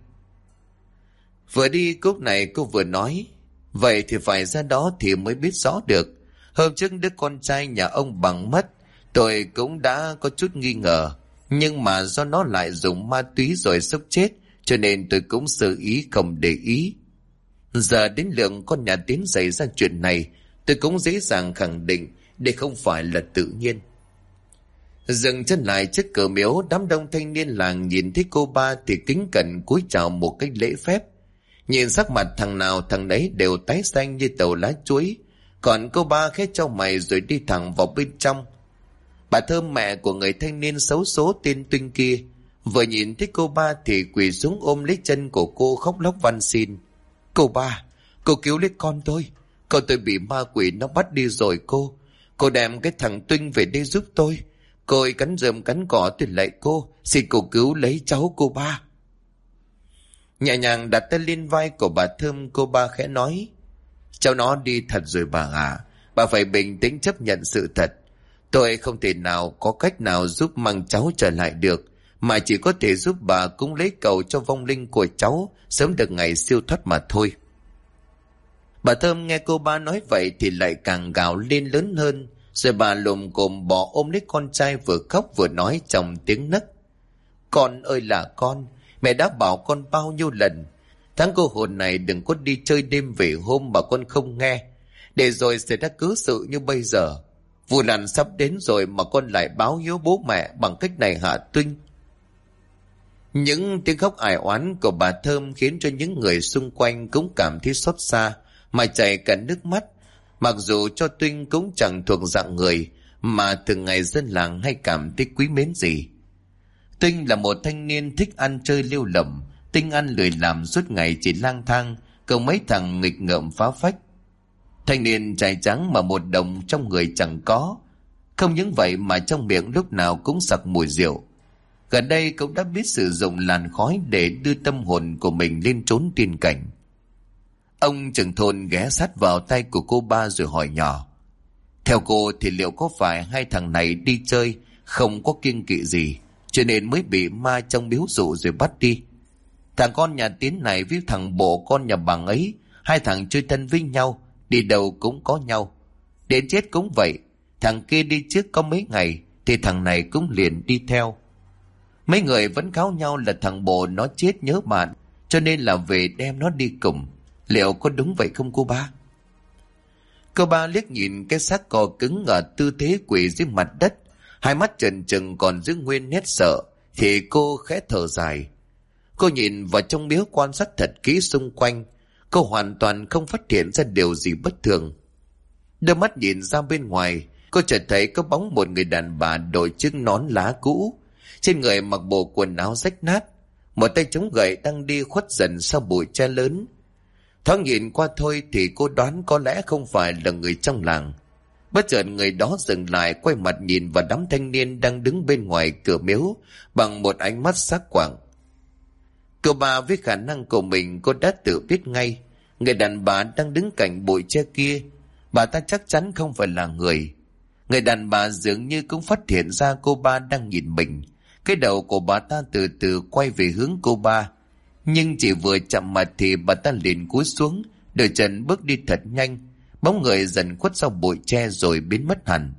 Vừa đi cúc này cô vừa nói: "Vậy thì phải ra đó thì mới biết rõ được. Hôm trước đứa con trai nhà ông Bằng mất, tôi cũng đã có chút nghi ngờ. Nhưng mà do nó lại dùng ma túy rồi sốc chết, cho nên tôi cũng sơ ý không để ý. Giờ đến lượng con nhà Tiến xảy ra chuyện này, tôi cũng dễ dàng khẳng định đây không phải là tự nhiên." Dừng chân lại trước cửa miếu, đám đông thanh niên làng nhìn thấy cô ba thì kính cẩn cúi chào một cách lễ phép. Nhìn sắc mặt thằng nào thằng nấy đều tái xanh như tàu lá chuối, còn cô ba khẽ chau mày rồi đi thẳng vào bên trong. Bà Thơm, mẹ của người thanh niên xấu số tên Tuynh kia, vừa nhìn thấy cô ba thì quỳ xuống ôm lấy chân của cô khóc lóc van xin: "Cô ba, cô cứu lấy con tôi bị ma quỷ nó bắt đi rồi cô đem cái thằng Tuynh về đây giúp tôi. Cô ấy cắn rơm cắn cỏ, tôi lạy cô, xin cô cứu lấy cháu cô ba." Nhẹ nhàng đặt tay lên vai của bà Thơm, cô ba khẽ nói: "Cháu nó đi thật rồi bà à. Bà phải bình tĩnh chấp nhận sự thật. Tôi không thể nào có cách nào giúp mang cháu trở lại được, mà chỉ có thể giúp bà cúng lấy cầu cho vong linh của cháu sớm được ngày siêu thoát mà thôi." Bà Thơm nghe cô ba nói vậy thì lại càng gào lên lớn hơn, rồi bà lồm cồm bò ôm lấy con trai, vừa khóc vừa nói trong tiếng nấc: "Con ơi là con, mẹ đã bảo con bao nhiêu lần, tháng cô hồn này đừng có đi chơi đêm về hôm mà con không nghe, để rồi xảy ra cứ sự như bây giờ. Vụ làn sắp đến rồi mà con lại báo hiếu bố mẹ bằng cách này hả Tuynh?" Những tiếng khóc ải oán của bà Thơm khiến cho những người xung quanh cũng cảm thấy xót xa mà chảy cả nước mắt. Mặc dù cho Tuynh cũng chẳng thuộc dạng người mà thường ngày dân làng hay cảm thấy quý mến gì. Tuynh là một thanh niên thích ăn chơi lêu lỏng, tinh ăn lười làm, suốt ngày chỉ lang thang, cùng mấy thằng nghịch ngợm phá phách. Thanh niên trai trắng mà một đồng trong người chẳng có. Không những vậy mà trong miệng lúc nào cũng sặc mùi rượu. Gần đây cũng đã biết sử dụng làn khói để đưa tâm hồn của mình lên chốn tiên cảnh. Ông trưởng thôn ghé sát vào tay của cô ba rồi hỏi nhỏ: "Theo cô thì liệu có phải hai thằng này đi chơi không có kiêng kỵ gì, cho nên mới bị ma trong miếu dụ rồi bắt đi? Thằng con nhà Tiến này với thằng bộ con nhà Bằng ấy, hai thằng chơi thân với nhau, đi đâu cũng có nhau. Đến chết cũng vậy, thằng kia đi trước có mấy ngày thì thằng này cũng liền đi theo. Mấy người vẫn cáo nhau là thằng bộ nó chết nhớ bạn, cho nên là về đem nó đi cùng. Liệu có đúng vậy không cô ba?" Cô ba liếc nhìn cái xác cò cứng ở tư thế quỳ dưới mặt đất, hai mắt trần trừng còn giữ nguyên nét sợ, thì cô khẽ thở dài. Cô nhìn vào trong miếu quan sát thật kỹ xung quanh, cô hoàn toàn không phát hiện ra điều gì bất thường. Đôi mắt nhìn ra bên ngoài, cô chợt thấy có bóng một người đàn bà đội chiếc nón lá cũ, trên người mặc bộ quần áo rách nát, một tay chống gậy đang đi khuất dần sau bụi tre lớn. Thoáng nhìn qua thôi thì cô đoán có lẽ không phải là người trong làng. Bất chợt người đó dừng lại, quay mặt nhìn vào đám thanh niên đang đứng bên ngoài cửa miếu bằng một ánh mắt sắc quạng. Cô ba với khả năng của mình cô đã tự biết ngay, người đàn bà đang đứng cạnh bụi tre kia, bà ta chắc chắn không phải là người. Người đàn bà dường như cũng phát hiện ra cô ba đang nhìn mình. Cái đầu của bà ta từ từ quay về hướng cô ba, nhưng chỉ vừa chạm mặt thì bà ta liền cúi xuống, đôi chân bước đi thật nhanh, bóng người dần khuất sau bụi tre rồi biến mất hẳn.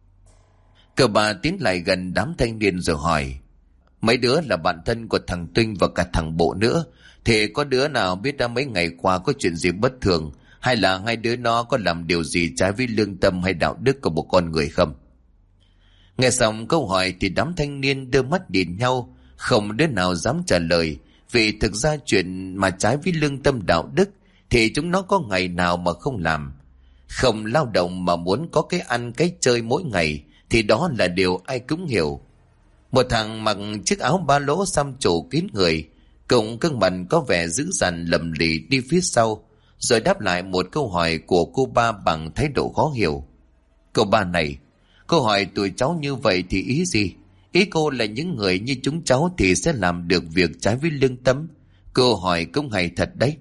Cậu bà tiến lại gần đám thanh niên rồi hỏi: mấy đứa là bạn thân của thằng Tuynh và cả thằng Bộ nữa, thì có đứa nào biết đã mấy ngày qua có chuyện gì bất thường, hay là hai đứa nó có làm điều gì trái với lương tâm hay đạo đức của một con người không? Nghe xong câu hỏi thì đám thanh niên đưa mắt nhìn nhau, không đứa nào dám trả lời, vì thực ra chuyện mà trái với lương tâm đạo đức thì chúng nó có ngày nào mà không làm. Không lao động mà muốn có cái ăn cái chơi mỗi ngày thì đó là điều ai cũng hiểu. Một thằng mặc chiếc áo ba lỗ xăm trổ kín người, cùng gương mặt có vẻ dữ dằn lầm lì đi phía sau, rồi đáp lại một câu hỏi của cô ba bằng thái độ khó hiểu. Cô ba này, cô hỏi tụi cháu như vậy thì ý gì? Ý cô là những người như chúng cháu thì sẽ làm được việc trái với lương tâm? Cô hỏi cũng hay thật đấy.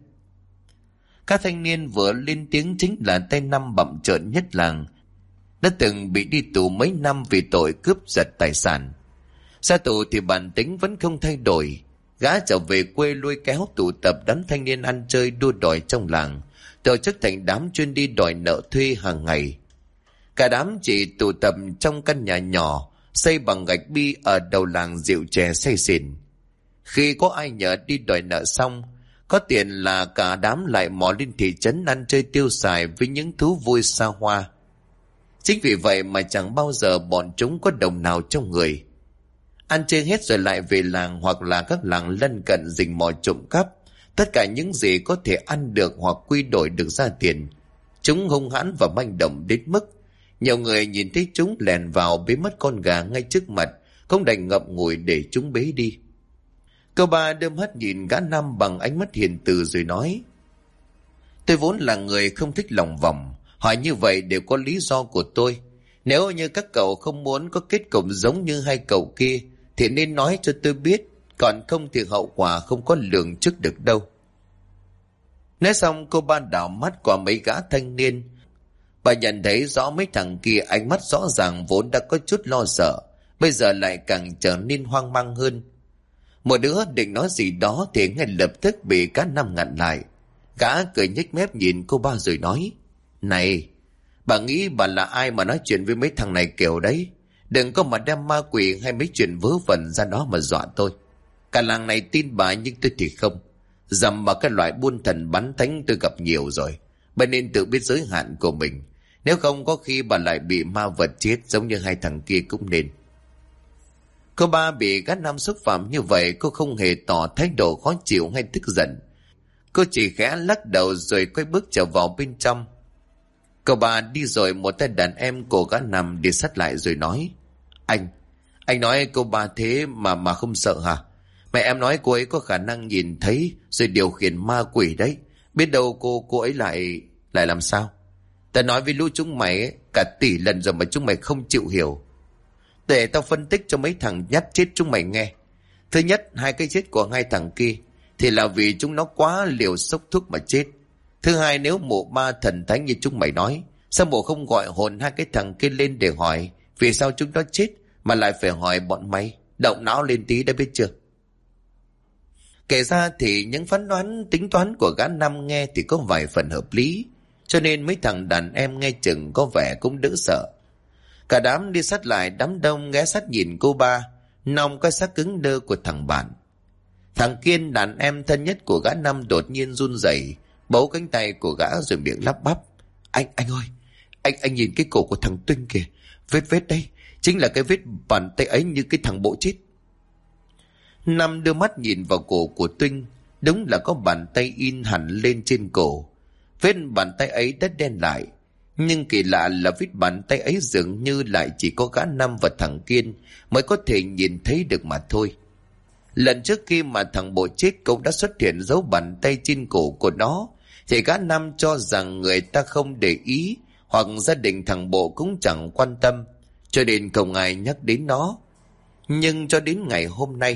Các thanh niên vừa lên tiếng chính là tay năm bặm trợn nhất làng, đã từng bị đi tù mấy năm vì tội cướp giật tài sản. Ra tù thì bản tính vẫn không thay đổi. Gã trở về quê lôi kéo tụ tập đám thanh niên ăn chơi đua đòi trong làng, tổ chức thành đám chuyên đi đòi nợ thuê hàng ngày. Cả đám chỉ tụ tập trong căn nhà nhỏ xây bằng gạch bi ở đầu làng, rượu chè say xỉn. Khi có ai nhờ đi đòi nợ xong, có tiền là cả đám lại mò lên thị trấn ăn chơi tiêu xài với những thú vui xa hoa. Chính vì vậy mà chẳng bao giờ bọn chúng có đồng nào trong người. Ăn chơi hết rồi lại về làng hoặc là các làng lân cận rình mò trộm cắp tất cả những gì có thể ăn được hoặc quy đổi được ra tiền. Chúng hung hãn và manh động đến mức nhiều người nhìn thấy chúng lèn vào bế mất con gà ngay trước mặt, không đành ngậm ngùi để chúng bế đi. Cô ba đưa mắt nhìn gã năm bằng ánh mắt hiền từ rồi nói: tôi vốn là người không thích lòng vòng, hỏi như vậy đều có lý do của tôi. Nếu như các cậu không muốn có kết cục giống như hai cậu kia thì nên nói cho tôi biết, còn không thì hậu quả không có lường trước được đâu. Nói xong cô ba đảo mắt qua mấy gã thanh niên. Bà nhận thấy rõ mấy thằng kia ánh mắt rõ ràng vốn đã có chút lo sợ, bây giờ lại càng trở nên hoang mang hơn. Một đứa định nói gì đó thì ngay lập tức bị cả năm ngăn lại. Gã cười nhếch mép nhìn cô ba rồi nói: này, bà nghĩ bà là ai mà nói chuyện với mấy thằng này kiểu đấy? Đừng có mà đem ma quỷ hay mấy chuyện vớ vẩn ra đó mà dọa tôi. Cả làng này tin bà nhưng tôi thì không. Dằm vào cái loại buôn thần bắn thánh tôi gặp nhiều rồi. Bà nên tự biết giới hạn của mình. Nếu không có khi bà lại bị ma vật chết giống như hai thằng kia cũng nên. Cô ba bị gã năm xúc phạm như vậy, cô không hề tỏ thái độ khó chịu hay tức giận. Cô chỉ khẽ lắc đầu rồi quay bước trở vào bên trong. Cậu bà đi rồi một tay đàn em của gã nằm đi sát lại rồi nói: Anh nói cô ba thế mà không sợ hả? Mẹ em nói cô ấy có khả năng nhìn thấy rồi điều khiển ma quỷ đấy. Biết đâu cô ấy lại làm sao? Ta nói với lũ chúng mày ấy, cả tỷ lần rồi mà chúng mày không chịu hiểu. Để tao phân tích cho mấy thằng nhát chết chúng mày nghe. Thứ nhất, hai cái chết của hai thằng kia thì là vì chúng nó quá liều sốc thuốc mà chết. Thứ hai, nếu mộ ma thần thánh như chúng mày nói, sao mộ không gọi hồn hai cái thằng kia lên để hỏi vì sao chúng nó chết, mà lại phải hỏi bọn mày? Động não lên tí đã biết chưa? Kể ra thì những phán đoán tính toán của gã năm nghe thì có vài phần hợp lý, cho nên mấy thằng đàn em nghe chừng có vẻ cũng đỡ sợ. Cả đám đi sát lại đám đông, ghé sát nhìn cô ba, nòng cái xác cứng đơ của thằng bạn. Thằng Kiên, đàn em thân nhất của gã năm, đột nhiên run rẩy, bấu cánh tay của gã rồi miệng lắp bắp: Anh ơi, anh nhìn cái cổ của thằng Tuynh kìa, vết đây, chính là cái vết bàn tay ấy như cái thằng Bộ chết. Năm đưa mắt nhìn vào cổ của Tuynh, đúng là có bàn tay in hẳn lên trên cổ. Vết bàn tay ấy đã đen lại, nhưng kỳ lạ là vết bàn tay ấy dường như lại chỉ có gã năm và thằng Kiên mới có thể nhìn thấy được mà thôi. Lần trước khi mà thằng Bộ chết cũng đã xuất hiện dấu bàn tay trên cổ của nó, thì gã năm cho rằng người ta không để ý, hoặc gia đình thằng Bộ cũng chẳng quan tâm, cho nên không ai nhắc đến nó. Nhưng cho đến ngày hôm nay,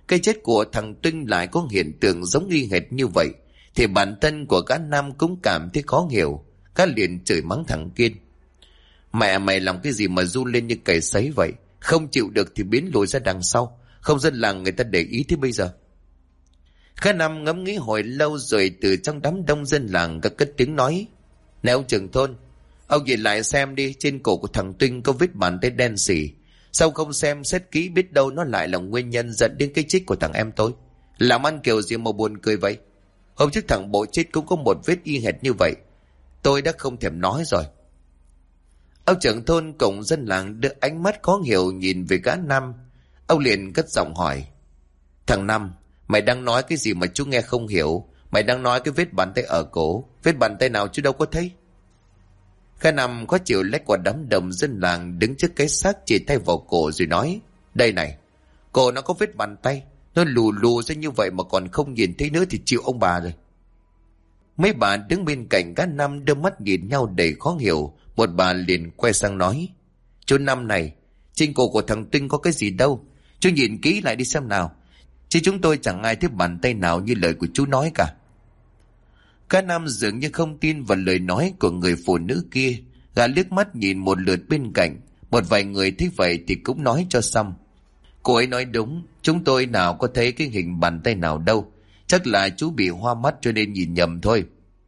cái chết của thằng Tuynh lại có hiện tượng giống y hệt như vậy, thì bản thân của gã Nam cũng cảm thấy khó hiểu. Gã liền chửi mắng thằng Kiên: Mẹ mày làm cái gì mà run lên như cầy sấy vậy? Không chịu được thì biến lùi ra đằng sau, không dân làng người ta để ý thế bây giờ. Gã Năm ngẫm nghĩ hồi lâu rồi từ trong đám đông dân làng có cất tiếng nói: Này ông trưởng thôn, ông nhìn lại xem đi, trên cổ của thằng Tuynh có vết bàn tay đen xỉ. Sao không xem xét kỹ, biết đâu nó lại là nguyên nhân dẫn đến cái chết của thằng em tôi. Làm ăn kiểu gì mà buồn cười vậy? Hôm trước thằng Bộ chết cũng có một vết y hệt như vậy. Tôi đã không thèm nói rồi. Ông trưởng thôn cùng dân làng đưa ánh mắt khó hiểu nhìn về gã Năm. Ông liền cất giọng hỏi: Thằng Năm, mày đang nói cái gì mà chú nghe không hiểu? Mày đang nói cái vết bàn tay ở cổ. Vết bàn tay nào chú đâu có thấy? Gã Năm khó chịu lách qua đám đông dân làng đứng trước cái xác chỉ tay vào cổ rồi nói: Đây này, cổ nó có vết bàn tay, nó lù lù ra như vậy mà còn không nhìn thấy nữa thì chịu ông bà rồi. Mấy bà đứng bên cạnh gã Năm đưa mắt nhìn nhau đầy khó hiểu. Một bà liền quay sang nói: Chú Năm này, trên cổ của thằng Tinh có cái gì đâu, chú nhìn kỹ lại đi xem nào. Chứ chúng tôi chẳng ai thấy bàn tay nào như lời của chú nói cả. Gã Năm dường như không tin vào lời nói của người phụ nữ kia. Gã liếc mắt nhìn một lượt bên cạnh. Một vài người thấy vậy thì cũng nói cho xong: Cô ấy nói đúng, chúng tôi nào có thấy cái hình bàn tay nào đâu. Chắc là chú bị hoa mắt cho nên nhìn nhầm thôi.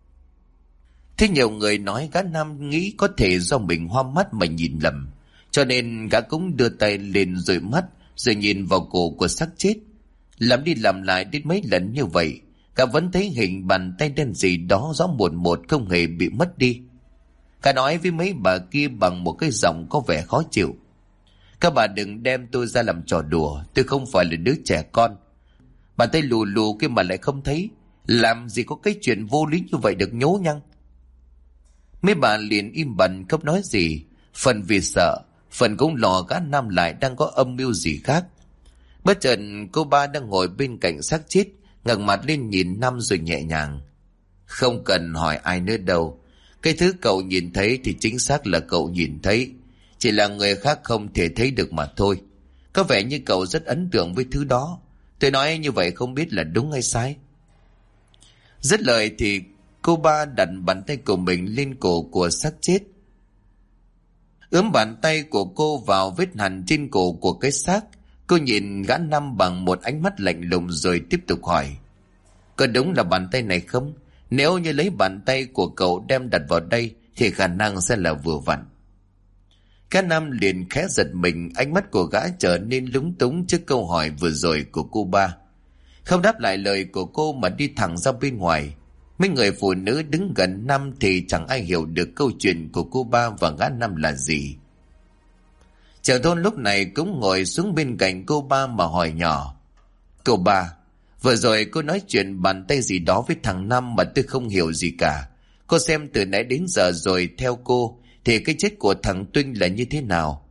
Thế nhiều người nói gã Năm nghĩ có thể do mình hoa mắt mà nhìn lầm, cho nên gã cũng đưa tay lên dụi mắt rồi nhìn vào cổ của xác chết. Làm đi làm lại đến mấy lần như vậy, gã vẫn thấy hình bàn tay đen gì đó rõ một một, không hề bị mất đi. Gã nói với mấy bà kia bằng một cái giọng có vẻ khó chịu: Các bà đừng đem tôi ra làm trò đùa, tôi không phải là đứa trẻ con. Bàn tay lù lù kia mà lại không thấy, làm gì có cái chuyện vô lý như vậy được nhố nhăng. Mấy bà liền im bặt không nói gì, phần vì sợ, phần cũng lo gã Năm lại đang có âm mưu gì khác. Bất chợt cô ba đang ngồi bên cạnh xác chết ngẩng mặt lên nhìn Năm rồi nhẹ nhàng: Không cần hỏi ai nữa đâu, cái thứ cậu nhìn thấy thì chính xác là cậu nhìn thấy, chỉ là người khác không thể thấy được mà thôi. Có vẻ như cậu rất ấn tượng với thứ đó. Tôi nói như vậy không biết là đúng hay sai. Dứt lời thì cô ba đặt bàn tay của mình lên cổ của xác chết, ướm bàn tay của cô vào vết hằn trên cổ của cái xác. Cô nhìn gã Năm bằng một ánh mắt lạnh lùng rồi tiếp tục hỏi: Có đúng là bàn tay này không? Nếu như lấy bàn tay của cậu đem đặt vào đây thì khả năng sẽ là vừa vặn. Gã Năm liền khẽ giật mình, ánh mắt của gã trở nên lúng túng trước câu hỏi vừa rồi của cô ba. Không đáp lại lời của cô mà đi thẳng ra bên ngoài. Mấy người phụ nữ đứng gần Năm thì chẳng ai hiểu được câu chuyện của cô ba và gã Năm là gì. Trưởng thôn lúc này cũng ngồi xuống bên cạnh cô ba mà hỏi nhỏ: Cô ba, vừa rồi cô nói chuyện bàn tay gì đó với thằng Năm mà tôi không hiểu gì cả. Cô xem từ nãy đến giờ rồi, theo cô thì cái chết của thằng Tuynh là như thế nào?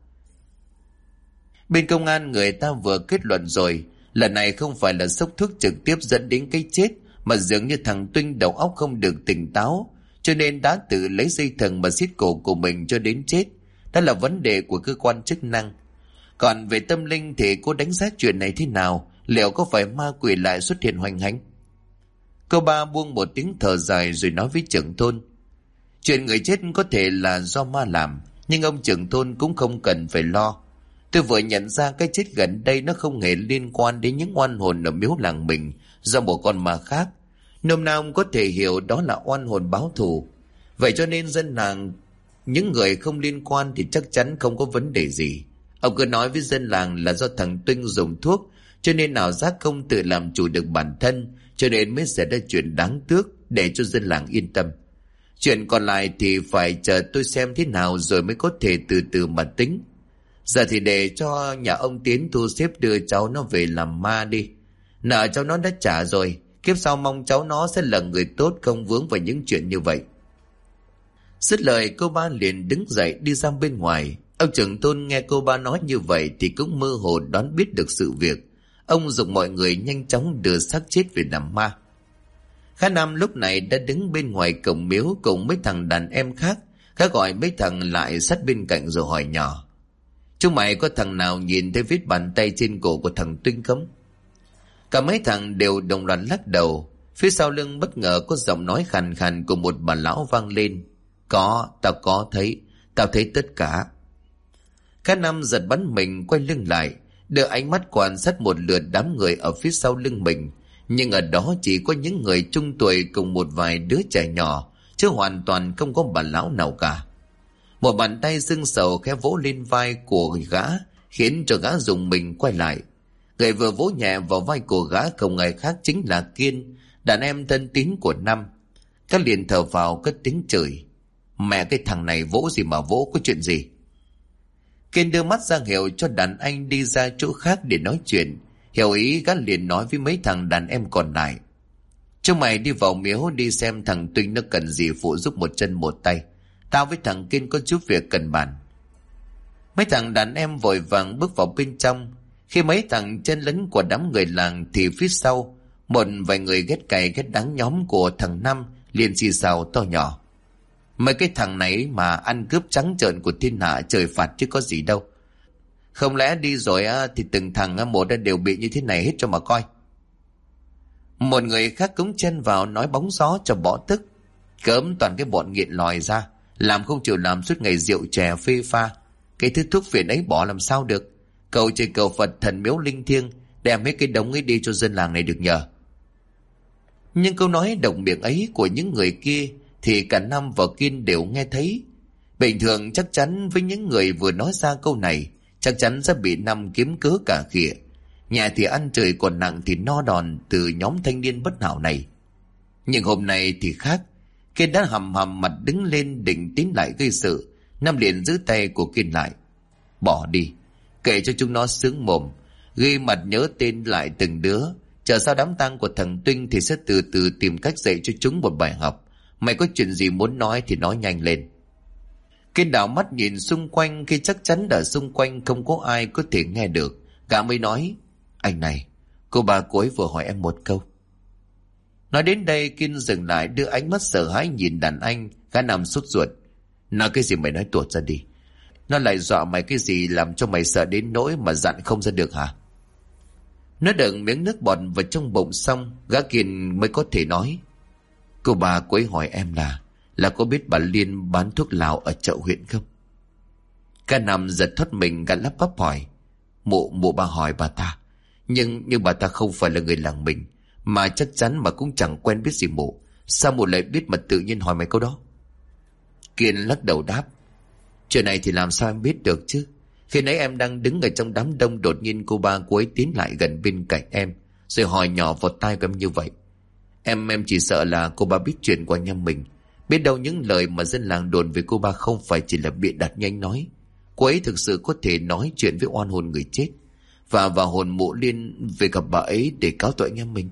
Bên công an người ta vừa kết luận rồi, lần này không phải là xốc thuốc trực tiếp dẫn đến cái chết, mà dường như thằng Tuynh đầu óc không được tỉnh táo, cho nên đã tự lấy dây thừng mà xiết cổ của mình cho đến chết. Đó là vấn đề của cơ quan chức năng. Còn về tâm linh thì cô đánh giá chuyện này thế nào? Liệu có phải ma quỷ lại xuất hiện hoành hành? Cô ba buông một tiếng thở dài rồi nói với trưởng thôn: Chuyện người chết có thể là do ma làm, nhưng ông trưởng thôn cũng không cần phải lo. Tôi vừa nhận ra cái chết gần đây nó không hề liên quan đến những oan hồn ở miếu làng mình do một con ma khác. Nôm na ông có thể hiểu đó là oan hồn báo thù. Vậy cho nên dân làng, những người không liên quan thì chắc chắn không có vấn đề gì. Ông cứ nói với dân làng là do thằng Tuynh dùng thuốc, cho nên ảo giác không tự làm chủ được bản thân, cho nên mới xảy ra chuyện đáng tiếc, để cho dân làng yên tâm. Chuyện còn lại thì phải chờ tôi xem thế nào rồi mới có thể từ từ mà tính. Giờ thì để cho nhà ông Tiến thu xếp đưa cháu nó về làm ma đi. Nợ cháu nó đã trả rồi, kiếp sau mong cháu nó sẽ là người tốt, không vướng vào những chuyện như vậy. Dứt lời cô ba liền đứng dậy đi ra bên ngoài. Ông trưởng thôn nghe cô ba nói như vậy thì cũng mơ hồ đoán biết được sự việc. Ông dục mọi người nhanh chóng đưa xác chết về làm ma. Khá Nam lúc này đã đứng bên ngoài cổng miếu cùng mấy thằng đàn em khác. Khá gọi mấy thằng lại sát bên cạnh rồi hỏi nhỏ: Chúng mày có thằng nào nhìn thấy vết bàn tay trên cổ của thằng Tuynh không? Cả mấy thằng đều đồng loạt lắc đầu. Phía sau lưng bất ngờ có giọng nói khàn khàn của một bà lão vang lên. Tao có thấy. Tao thấy tất cả. Cả năm giật bắn mình quay lưng lại, đưa ánh mắt quan sát một lượt đám người ở phía sau lưng mình. Nhưng ở đó chỉ có những người trung tuổi cùng một vài đứa trẻ nhỏ, chứ hoàn toàn không có bà lão nào cả. Một bàn tay sưng sầu khẽ vỗ lên vai của gã, khiến cho gã rùng mình quay lại. Người vừa vỗ nhẹ vào vai của gã không ai khác chính là Kiên, đàn em thân tín của Năm. Các liền thở vào cất tiếng chửi. Mẹ cái thằng này vỗ gì mà vỗ, có chuyện gì? Kiên đưa mắt ra hiệu cho đàn anh đi ra chỗ khác để nói chuyện. Hiểu ý, gã liền nói với mấy thằng đàn em còn lại. Chúng mày đi vào miếu đi xem thằng Tuynh nó cần gì phụ giúp một chân một tay. Tao với thằng Kiên có chút việc cần bàn. Mấy thằng đàn em vội vàng bước vào bên trong. Khi mấy thằng chen lấn của đám người làng thì phía sau, một vài người ghét cay ghét đắng nhóm của thằng Năm liền xì xào to nhỏ. Mấy cái thằng này mà ăn cướp trắng trợn của thiên hạ trời phạt chứ có gì đâu. Không lẽ đi rồi thì từng thằng một đều bị như thế này hết cho mà coi. Một người khác cũng chen vào nói bóng gió cho bỏ tức. Cớm toàn cái bọn nghiện lòi ra, làm không chịu làm suốt ngày rượu chè phê pha. Cái thứ thuốc phiện ấy bỏ làm sao được. Cầu trời cầu Phật thần miếu linh thiêng, đem mấy cái đống ấy đi cho dân làng này được nhờ. Nhưng câu nói động miệng ấy của những người kia thì cả Năm và Kiên đều nghe thấy. Bình thường chắc chắn với những người vừa nói ra câu này, chắc chắn sẽ bị Năm kiếm cớ cả khịa. Nhà thì ăn trời còn nặng thì no đòn từ nhóm thanh niên bất hảo này. Nhưng hôm nay thì khác. Kiên đã hầm hầm mặt đứng lên định tiến lại gây sự. Năm liền giữ tay của Kiên lại. Bỏ đi, kể cho chúng nó sướng mồm, ghi mặt nhớ tên lại từng đứa. Chờ sau đám tang của thằng Tuynh thì sẽ từ từ tìm cách dạy cho chúng một bài học. Mày có chuyện gì muốn nói thì nói nhanh lên. Kiên đảo mắt nhìn xung quanh, khi chắc chắn ở xung quanh không có ai có thể nghe được, gã mới nói. Anh này, cô bà cuối vừa hỏi em một câu. Nói đến đây Kiên dừng lại, đưa ánh mắt sợ hãi nhìn đàn anh. Gã nằm sốt ruột. Nói cái gì mày nói tuột ra đi. Nó lại dọa mày cái gì làm cho mày sợ đến nỗi mà dặn không ra được hả? Nó đựng miếng nước bọt vào trong bụng xong, gã Kiên mới có thể nói. Cô bà cuối hỏi em là có biết bà Liên bán thuốc lào ở chợ huyện không? Cả Năm giật thoát mình, gã lắp bắp hỏi. Mụ bà hỏi bà ta. Nhưng bà ta không phải là người làng mình, mà chắc chắn mà cũng chẳng quen biết gì mụ. Sao mụ lại biết mà tự nhiên hỏi mấy câu đó? Kiên lắc đầu đáp. Chuyện này thì làm sao em biết được chứ? Khi nãy em đang đứng ở trong đám đông, đột nhiên cô ba cô ấy tiến lại gần bên cạnh em, rồi hỏi nhỏ vào tai của em như vậy. Em chỉ sợ là cô ba biết chuyện của anh em mình. Biết đâu những lời mà dân làng đồn về cô ba không phải chỉ là bịa đặt như anh nói. Cô ấy thực sự có thể nói chuyện với oan hồn người chết và hồn mụ Liên về gặp bà ấy để cáo tội anh em mình.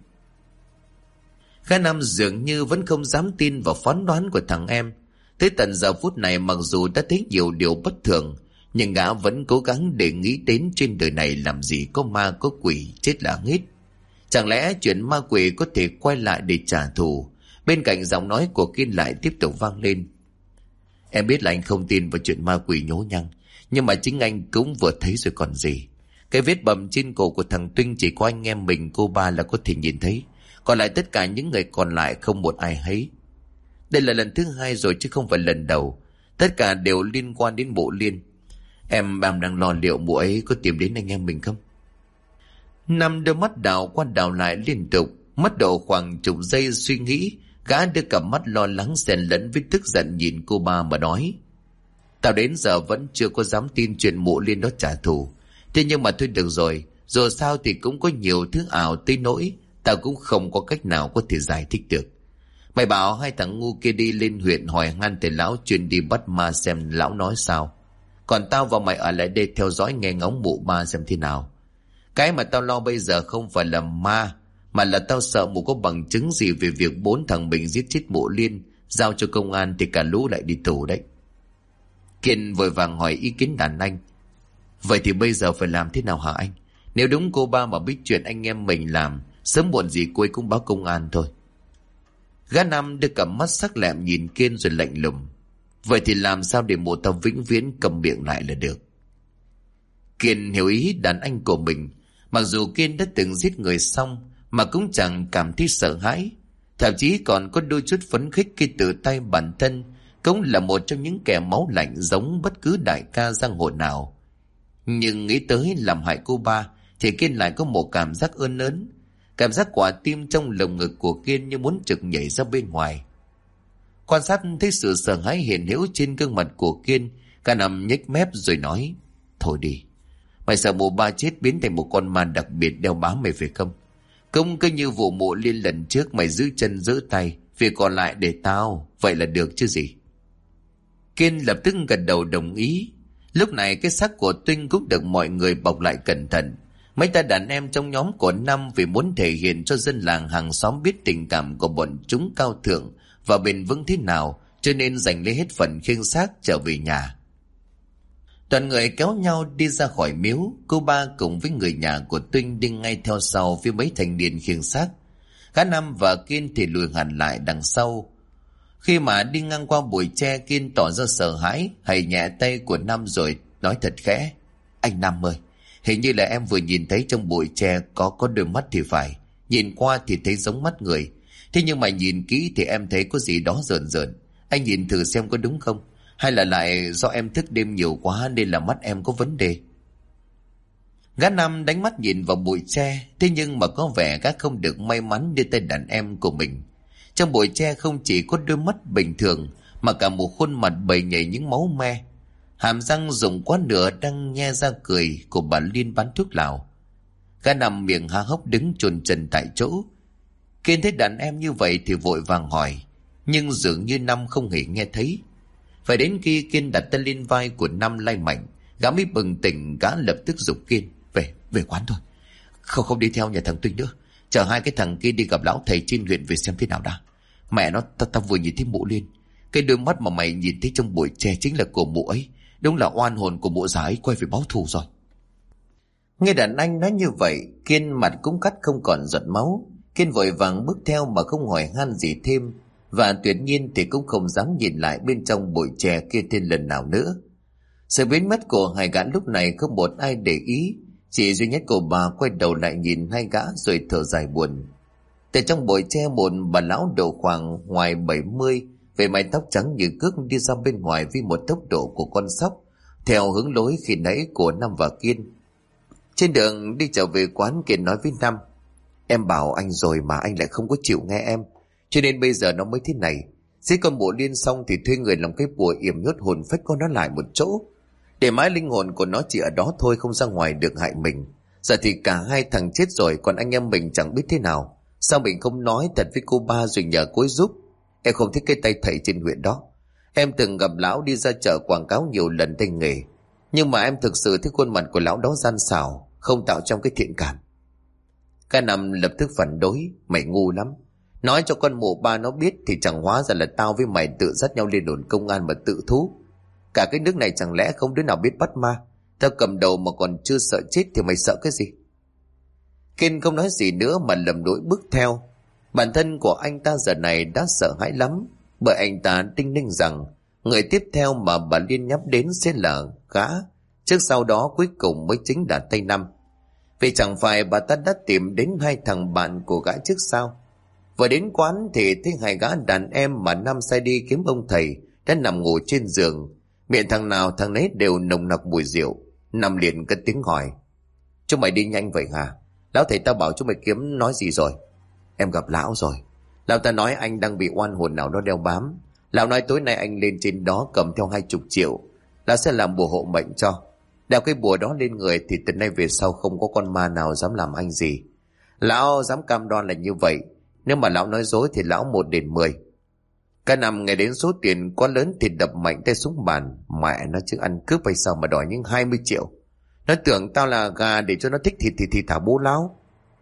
Khá Năm dường như vẫn không dám tin vào phán đoán của thằng em. Tới tận giờ phút này, mặc dù đã thấy nhiều điều bất thường, nhưng gã vẫn cố gắng để nghĩ đến trên đời này làm gì có ma có quỷ chết là hết. Chẳng lẽ chuyện ma quỷ có thể quay lại để trả thù? Bên cạnh giọng nói của Kiên lại tiếp tục vang lên. Em biết là anh không tin vào chuyện ma quỷ nhố nhăng, nhưng mà chính anh cũng vừa thấy rồi còn gì. Cái vết bầm trên cổ của thằng Tuynh chỉ có anh em mình cô ba là có thể nhìn thấy, còn lại tất cả những người còn lại không một ai thấy. Đây là lần thứ hai rồi chứ không phải lần đầu. Tất cả đều liên quan đến mụ Liên. Em đang lo liệu mụ ấy có tìm đến anh em mình không? Năm đôi mắt đảo qua đảo lại liên tục, mất độ khoảng chục giây suy nghĩ, gã đưa cặp mắt lo lắng xen lẫn với tức giận nhìn cô ba mà nói. Tao đến giờ vẫn chưa có dám tin chuyện mụ Liên đó trả thù. Thế nhưng mà thôi được rồi, dù sao thì cũng có nhiều thứ ảo tới nỗi tao cũng không có cách nào có thể giải thích được. Mày bảo hai thằng ngu kia đi lên huyện hỏi han thầy lão chuyên đi bắt ma xem lão nói sao. Còn tao và mày ở lại đây theo dõi nghe ngóng mụ ba xem thế nào. Cái mà tao lo bây giờ không phải là ma, mà là tao sợ mụ có bằng chứng gì về việc 4 thằng mình giết chết mụ Liên, giao cho công an thì cả lũ lại đi tù đấy. Kiên vội vàng hỏi ý kiến đàn anh. Vậy thì bây giờ phải làm thế nào hả anh? Nếu đúng cô ba mà biết chuyện anh em mình làm, sớm muộn gì cô ấy cũng báo công an thôi. Gã Năm đưa cặp mắt sắc lẹm nhìn Kiên rồi lạnh lùng. Vậy thì làm sao để mụ tao vĩnh viễn cầm miệng lại là được? Kiên hiểu ý đàn anh của mình. Mặc dù Kiên đã từng giết người xong, mà cũng chẳng cảm thấy sợ hãi, thậm chí còn có đôi chút phấn khích khi tự tay bản thân cũng là một trong những kẻ máu lạnh giống bất cứ đại ca giang hồ nào. Nhưng nghĩ tới làm hại cô ba thì Kiên lại có một cảm giác ơn ớn, cảm giác quả tim trong lồng ngực của Kiên như muốn trực nhảy ra bên ngoài. Quan sát thấy sự sợ hãi hiện hữu trên gương mặt của Kiên, cả nằm nhếch mép rồi nói: thôi đi, mày sợ mụ ba chết biến thành một con ma đặc biệt đeo bám mày phải không? Cũng cứ như vụ mụ Liên lần trước mày giữ chân giữ tay, việc còn lại để tao, vậy là được chứ gì. Kiên lập tức gật đầu đồng ý. Lúc này cái xác của Tuynh cũng được mọi người bọc lại cẩn thận. Mấy ta đàn em trong nhóm của Năm vì muốn thể hiện cho dân làng hàng xóm biết tình cảm của bọn chúng cao thượng và bền vững thế nào, cho nên giành lấy hết phần khiêng xác trở về nhà. Toàn người kéo nhau đi ra khỏi miếu. Cô ba cùng với người nhà của Tuynh đi ngay theo sau phía mấy thanh niên khiêng xác. Cả Năm và Kiên thì lùi hẳn lại đằng sau. Khi mà đi ngang qua bụi tre, Kiên tỏ ra sợ hãi, hầy nhẹ tay của Năm rồi nói thật khẽ: anh Năm ơi, hình như là em vừa nhìn thấy trong bụi tre có đôi mắt thì phải. Nhìn qua thì thấy giống mắt người, thế nhưng mà nhìn kỹ thì em thấy có gì đó rợn rợn. Anh nhìn thử xem có đúng không, hay là lại do em thức đêm nhiều quá nên là mắt em có vấn đề. Gã Năm đánh mắt nhìn vào bụi tre, thế nhưng mà có vẻ gã không được may mắn như tay đàn em của mình. Trong bụi tre không chỉ có đôi mắt bình thường mà cả một khuôn mặt bầy nhảy những máu me, hàm răng rụng quá nửa đang nhe ra cười của bà Liên bán thuốc lào. Gã Năm miệng há hốc đứng chôn chân tại chỗ. Kiên thấy đàn em như vậy thì vội vàng hỏi, nhưng dường như Năm không hề nghe thấy. Phải đến khi Kiên đặt tay lên vai của Năm lay mạnh, gã mới bừng tỉnh. Gã lập tức giục Kiên: về quán thôi, không đi theo nhà thằng Tuynh nữa, chờ hai cái thằng kia đi gặp lão thầy trên huyện về xem thế nào đã. Mẹ nó, ta vừa nhìn thấy mụ Liên, cái đôi mắt mà mày nhìn thấy trong bụi tre chính là của mụ ấy. Đúng là oan hồn của mụ già ấy quay về báo thù rồi. Nghe đàn anh nói như vậy, Kiên mặt cũng cắt không còn giọt máu. Kiên vội vàng bước theo mà không hỏi han gì thêm, và tuyệt nhiên thì cũng không dám nhìn lại bên trong bụi tre kia thêm lần nào nữa. Sự biến mất của hai gã lúc này không một ai để ý, chỉ duy nhất cô bà quay đầu lại nhìn hai gã rồi thở dài buồn. Từ trong bụi tre, một bà lão độ khoảng ngoài 70, về mái tóc trắng như cước đi ra bên ngoài với một tốc độ của con sóc, theo hướng lối khi nãy của Năm và Kiên. Trên đường đi trở về quán, Kiên nói với Năm: em bảo anh rồi mà anh lại không có chịu nghe em, cho nên bây giờ nó mới thế này. Giết con mụ Liên xong thì thuê người làm cái bùa yểm nhốt hồn phách con nó lại một chỗ, để mãi linh hồn của nó chỉ ở đó thôi, không ra ngoài được hại mình. Giờ thì cả hai thằng chết rồi, còn anh em mình chẳng biết thế nào. Sao mình không nói thật với cô ba rồi nhờ cô ấy giúp? Em không thích cái tay thầy trên huyện đó. Em từng gặp lão đi ra chợ quảng cáo nhiều lần tay nghề, nhưng mà em thực sự thấy khuôn mặt của lão đó gian xảo, không tạo trong cái thiện cảm. Cả Năm lập tức phản đối: mày ngu lắm, nói cho con mụ ba nó biết thì chẳng hóa ra là tao với mày tự dắt nhau lên đồn công an mà tự thú. Cả cái nước này chẳng lẽ không đứa nào biết bắt ma? Tao cầm đầu mà còn chưa sợ chết thì mày sợ cái gì? Kiên không nói gì nữa mà lầm lũi bước theo. Bản thân của anh ta giờ này đã sợ hãi lắm, bởi anh ta đinh ninh rằng người tiếp theo mà bà Liên nhắm đến sẽ là gã, trước sau đó cuối cùng mới chính là tay Năm. Vì chẳng phải bà ta đã tìm đến hai thằng bạn của gã trước sao? Vừa đến quán thì thấy hai gã đàn em mà Năm sai đi kiếm ông thầy đã nằm ngủ trên giường, miệng thằng nào thằng nấy đều nồng nặc mùi rượu. Năm liền cất tiếng hỏi: chúng mày đi nhanh vậy hả? Lão thầy tao bảo chúng mày kiếm nói gì rồi? Em gặp lão rồi. Lão ta nói anh đang bị oan hồn nào đó đeo bám. Lão nói tối nay anh lên trên đó cầm theo 20 triệu, lão sẽ làm bùa hộ mệnh cho. Đeo cái bùa đó lên người thì từ nay về sau không có con ma nào dám làm anh gì. Lão dám cam đoan là như vậy. Nếu mà lão nói dối thì lão 1 đến 10. Cả Năm nghe đến số tiền quá lớn thì đập mạnh tay xuống bàn. Mẹ nó chứ, ăn cướp hay sao mà đòi những 20 triệu? Nó tưởng tao là gà để cho nó thích thì thả bố lão.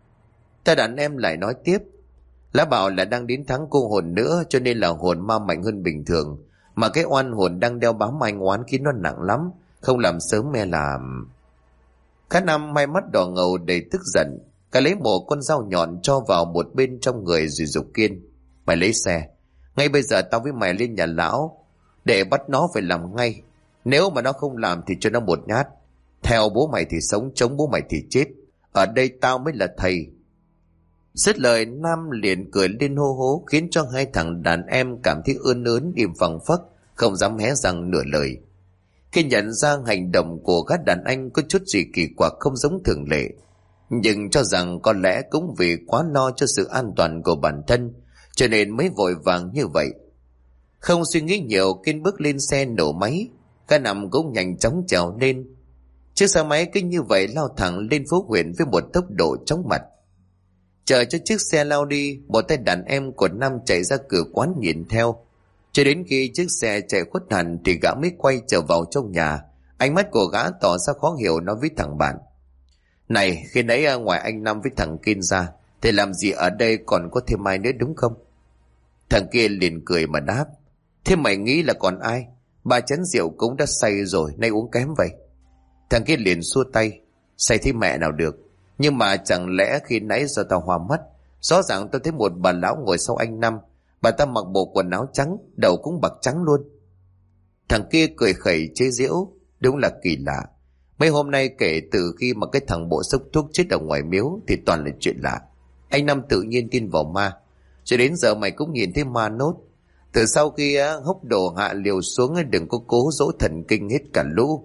Ta đàn em lại nói tiếp: lão bảo là đang đến tháng cô hồn nữa, cho nên là hồn ma mạnh hơn bình thường, mà cái oan hồn đang đeo bám anh oán khiến nó nặng lắm, không làm sớm me làm. Cả Năm hai mắt đỏ ngầu đầy tức giận, cả lấy một con dao nhọn cho vào một bên trong người rồi giục Kiên: mày lấy xe, ngay bây giờ tao với mày lên nhà lão để bắt nó phải làm ngay. Nếu mà nó không làm thì cho nó một nhát. Theo bố mày thì sống, chống bố mày thì chết. Ở đây tao mới là thầy. Dứt lời Nam liền cười lên hô hố, khiến cho hai thằng đàn em cảm thấy ươn ớn im phăng phắc, không dám hé răng nửa lời. Khi nhận ra hành động của các đàn anh có chút gì kỳ quặc không giống thường lệ, nhưng cho rằng có lẽ cũng vì quá lo cho sự an toàn của bản thân cho nên mới vội vàng như vậy. Không suy nghĩ nhiều, Kiên bước lên xe nổ máy. Cả năm cũng nhanh chóng trèo lên. Chiếc xe máy cứ như vậy lao thẳng lên phố huyện với một tốc độ chóng mặt. Chờ cho chiếc xe lao đi, một tay đàn em của Nam chạy ra cửa quán nhìn theo. Cho đến khi chiếc xe chạy khuất hẳn thì gã mới quay trở vào trong nhà. Ánh mắt của gã tỏ ra khó hiểu, nói với thằng bạn: "Này, khi nãy ngoài anh Năm với thằng Kiên ra thì làm gì ở đây còn có thêm ai nữa đúng không?" Thằng kia liền cười mà đáp: "Thế mày nghĩ là còn ai? 3 chén rượu cũng đã say rồi, nay uống kém vậy." Thằng kia liền xua tay: "Say thế mẹ nào được. Nhưng mà chẳng lẽ khi nãy giờ tao hoa mắt, rõ ràng tao thấy một bà lão ngồi sau anh Năm. Bà ta mặc bộ quần áo trắng, đầu cũng bạc trắng luôn." Thằng kia cười khẩy chế giễu: "Đúng là kỳ lạ. Mấy hôm nay kể từ khi mà cái thằng bộ xốc thuốc chết ở ngoài miếu thì toàn là chuyện lạ. Anh Năm tự nhiên tin vào ma. Cho đến giờ mày cũng nhìn thấy ma nốt. Từ sau khi hốc đồ hạ liều xuống, đừng có cố dỗ thần kinh hết cả lũ."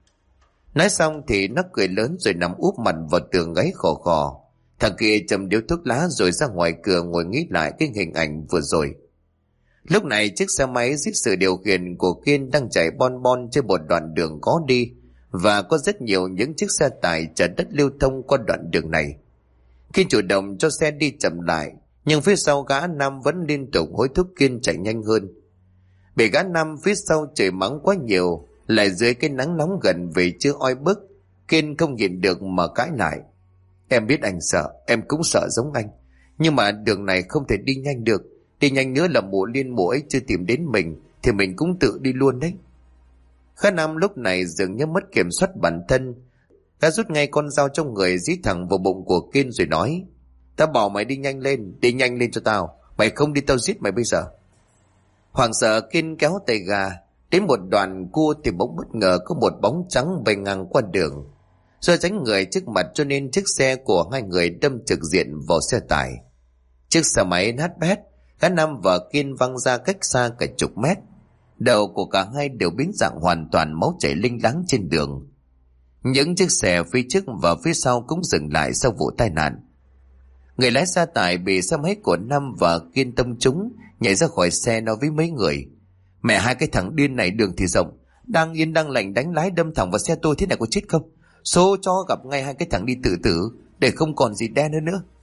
Nói xong thì nó cười lớn rồi nằm úp mặt vào tường gáy khò khò. Thằng kia châm điếu thuốc lá rồi ra ngoài cửa ngồi nghĩ lại cái hình ảnh vừa rồi. Lúc này chiếc xe máy dưới sự điều khiển của Kiên đang chạy bon bon trên một đoạn đường có đi, và có rất nhiều những chiếc xe tải chở đất lưu thông qua đoạn đường này. Kiên chủ động cho xe đi chậm lại, nhưng phía sau gã Năm vẫn liên tục hối thúc Kiên chạy nhanh hơn. Bị gã Năm phía sau chửi mắng quá nhiều, lại dưới cái nắng nóng gần về chưa oi bức, Kiên không nhịn được mà cãi lại: "Em biết anh sợ, em cũng sợ giống anh, nhưng mà đường này không thể đi nhanh được. Đi nhanh nữa là mụ Liên mụ ấy chưa tìm đến mình thì mình cũng tự đi luôn đấy." Khá Năm lúc này dường như mất kiểm soát bản thân. Gã rút ngay con dao trong người dí thẳng vào bụng của Kiên rồi nói: "Tao bảo mày đi nhanh lên cho tao. Mày không đi tao giết mày bây giờ." Hoảng sợ, Kiên kéo tay ga. Đến một đoạn cua thì bỗng bất ngờ có một bóng trắng bay ngang qua đường. Do tránh người trước mặt cho nên chiếc xe của hai người đâm trực diện vào xe tải. Chiếc xe máy nát bét, cả Năm và Kiên văng ra cách xa cả chục mét. Đầu của cả hai đều biến dạng hoàn toàn, máu chảy linh láng trên đường. Những chiếc xe phía trước và phía sau cũng dừng lại sau vụ tai nạn. Người lái xe tải bị xe máy của Năm và Kiên tông trúng, nhảy ra khỏi xe nói với mấy người: "Mẹ hai cái thằng điên này, đường thì rộng, đang yên đang lành đánh lái đâm thẳng vào xe tôi, thế này có chết không? Số cho gặp ngay hai cái thằng đi tự tử để không còn gì đen hơn nữa."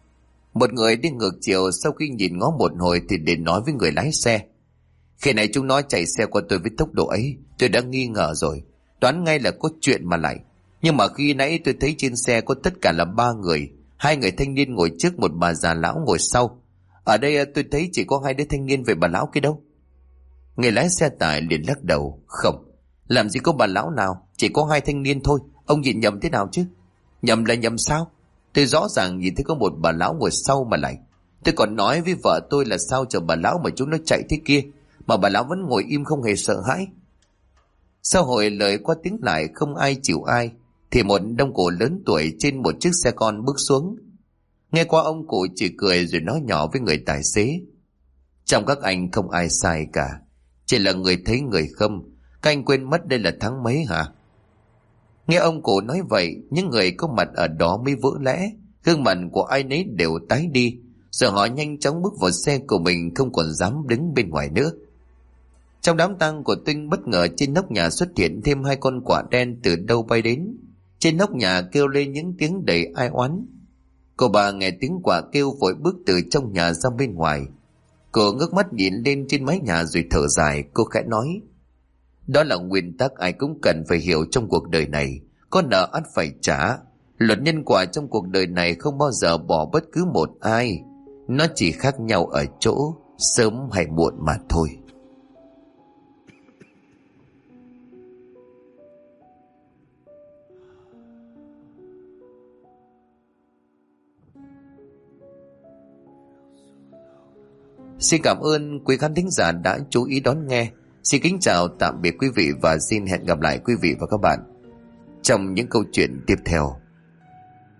Một người đi ngược chiều sau khi nhìn ngó một hồi thì đến nói với người lái xe: "Khi này chúng nó chạy xe qua tôi với tốc độ ấy, tôi đã nghi ngờ rồi, đoán ngay là có chuyện mà lại. Nhưng mà khi nãy tôi thấy trên xe có tất cả là 3 người, 2 người thanh niên ngồi trước, một bà già lão ngồi sau. Ở đây tôi thấy chỉ có 2 đứa thanh niên, về bà lão kia đâu?" Người lái xe tải liền lắc đầu: "Không, làm gì có bà lão nào, chỉ có 2 thanh niên thôi. Ông nhìn nhầm thế nào chứ?" "Nhầm là nhầm sao? Tôi rõ ràng nhìn thấy có một bà lão ngồi sau mà lại. Tôi còn nói với vợ tôi là sao chờ bà lão mà chúng nó chạy thế kia, mà bà lão vẫn ngồi im không hề sợ hãi." Sau hồi lời qua tiếng lại không ai chịu ai, thì một đông cổ lớn tuổi trên một chiếc xe con bước xuống. Nghe qua ông cụ chỉ cười rồi nói nhỏ với người tài xế: "Trong các anh không ai sai cả, chỉ là người thấy người không. Các anh quên mất đây là tháng mấy hả?" Nghe ông cụ nói vậy, những người có mặt ở đó mới vỡ lẽ, gương mặt của ai nấy đều tái đi, rồi họ nhanh chóng bước vào xe của mình, không còn dám đứng bên ngoài nữa. Trong đám tang của Tinh, bất ngờ trên nóc nhà xuất hiện thêm 2 con quạ đen từ đâu bay đến. Trên nóc nhà kêu lên những tiếng đầy ai oán. Cô bà nghe tiếng quạ kêu vội bước từ trong nhà ra bên ngoài. Cô ngước mắt nhìn lên trên mái nhà rồi thở dài. Cô khẽ nói: "Đó là nguyên tắc ai cũng cần phải hiểu trong cuộc đời này, có nợ ắt phải trả. Luật nhân quả trong cuộc đời này không bao giờ bỏ bất cứ một ai, nó chỉ khác nhau ở chỗ sớm hay muộn mà thôi." Xin cảm ơn quý khán thính giả đã chú ý đón nghe. Xin kính chào tạm biệt quý vị và xin hẹn gặp lại quý vị và các bạn trong những câu chuyện tiếp theo.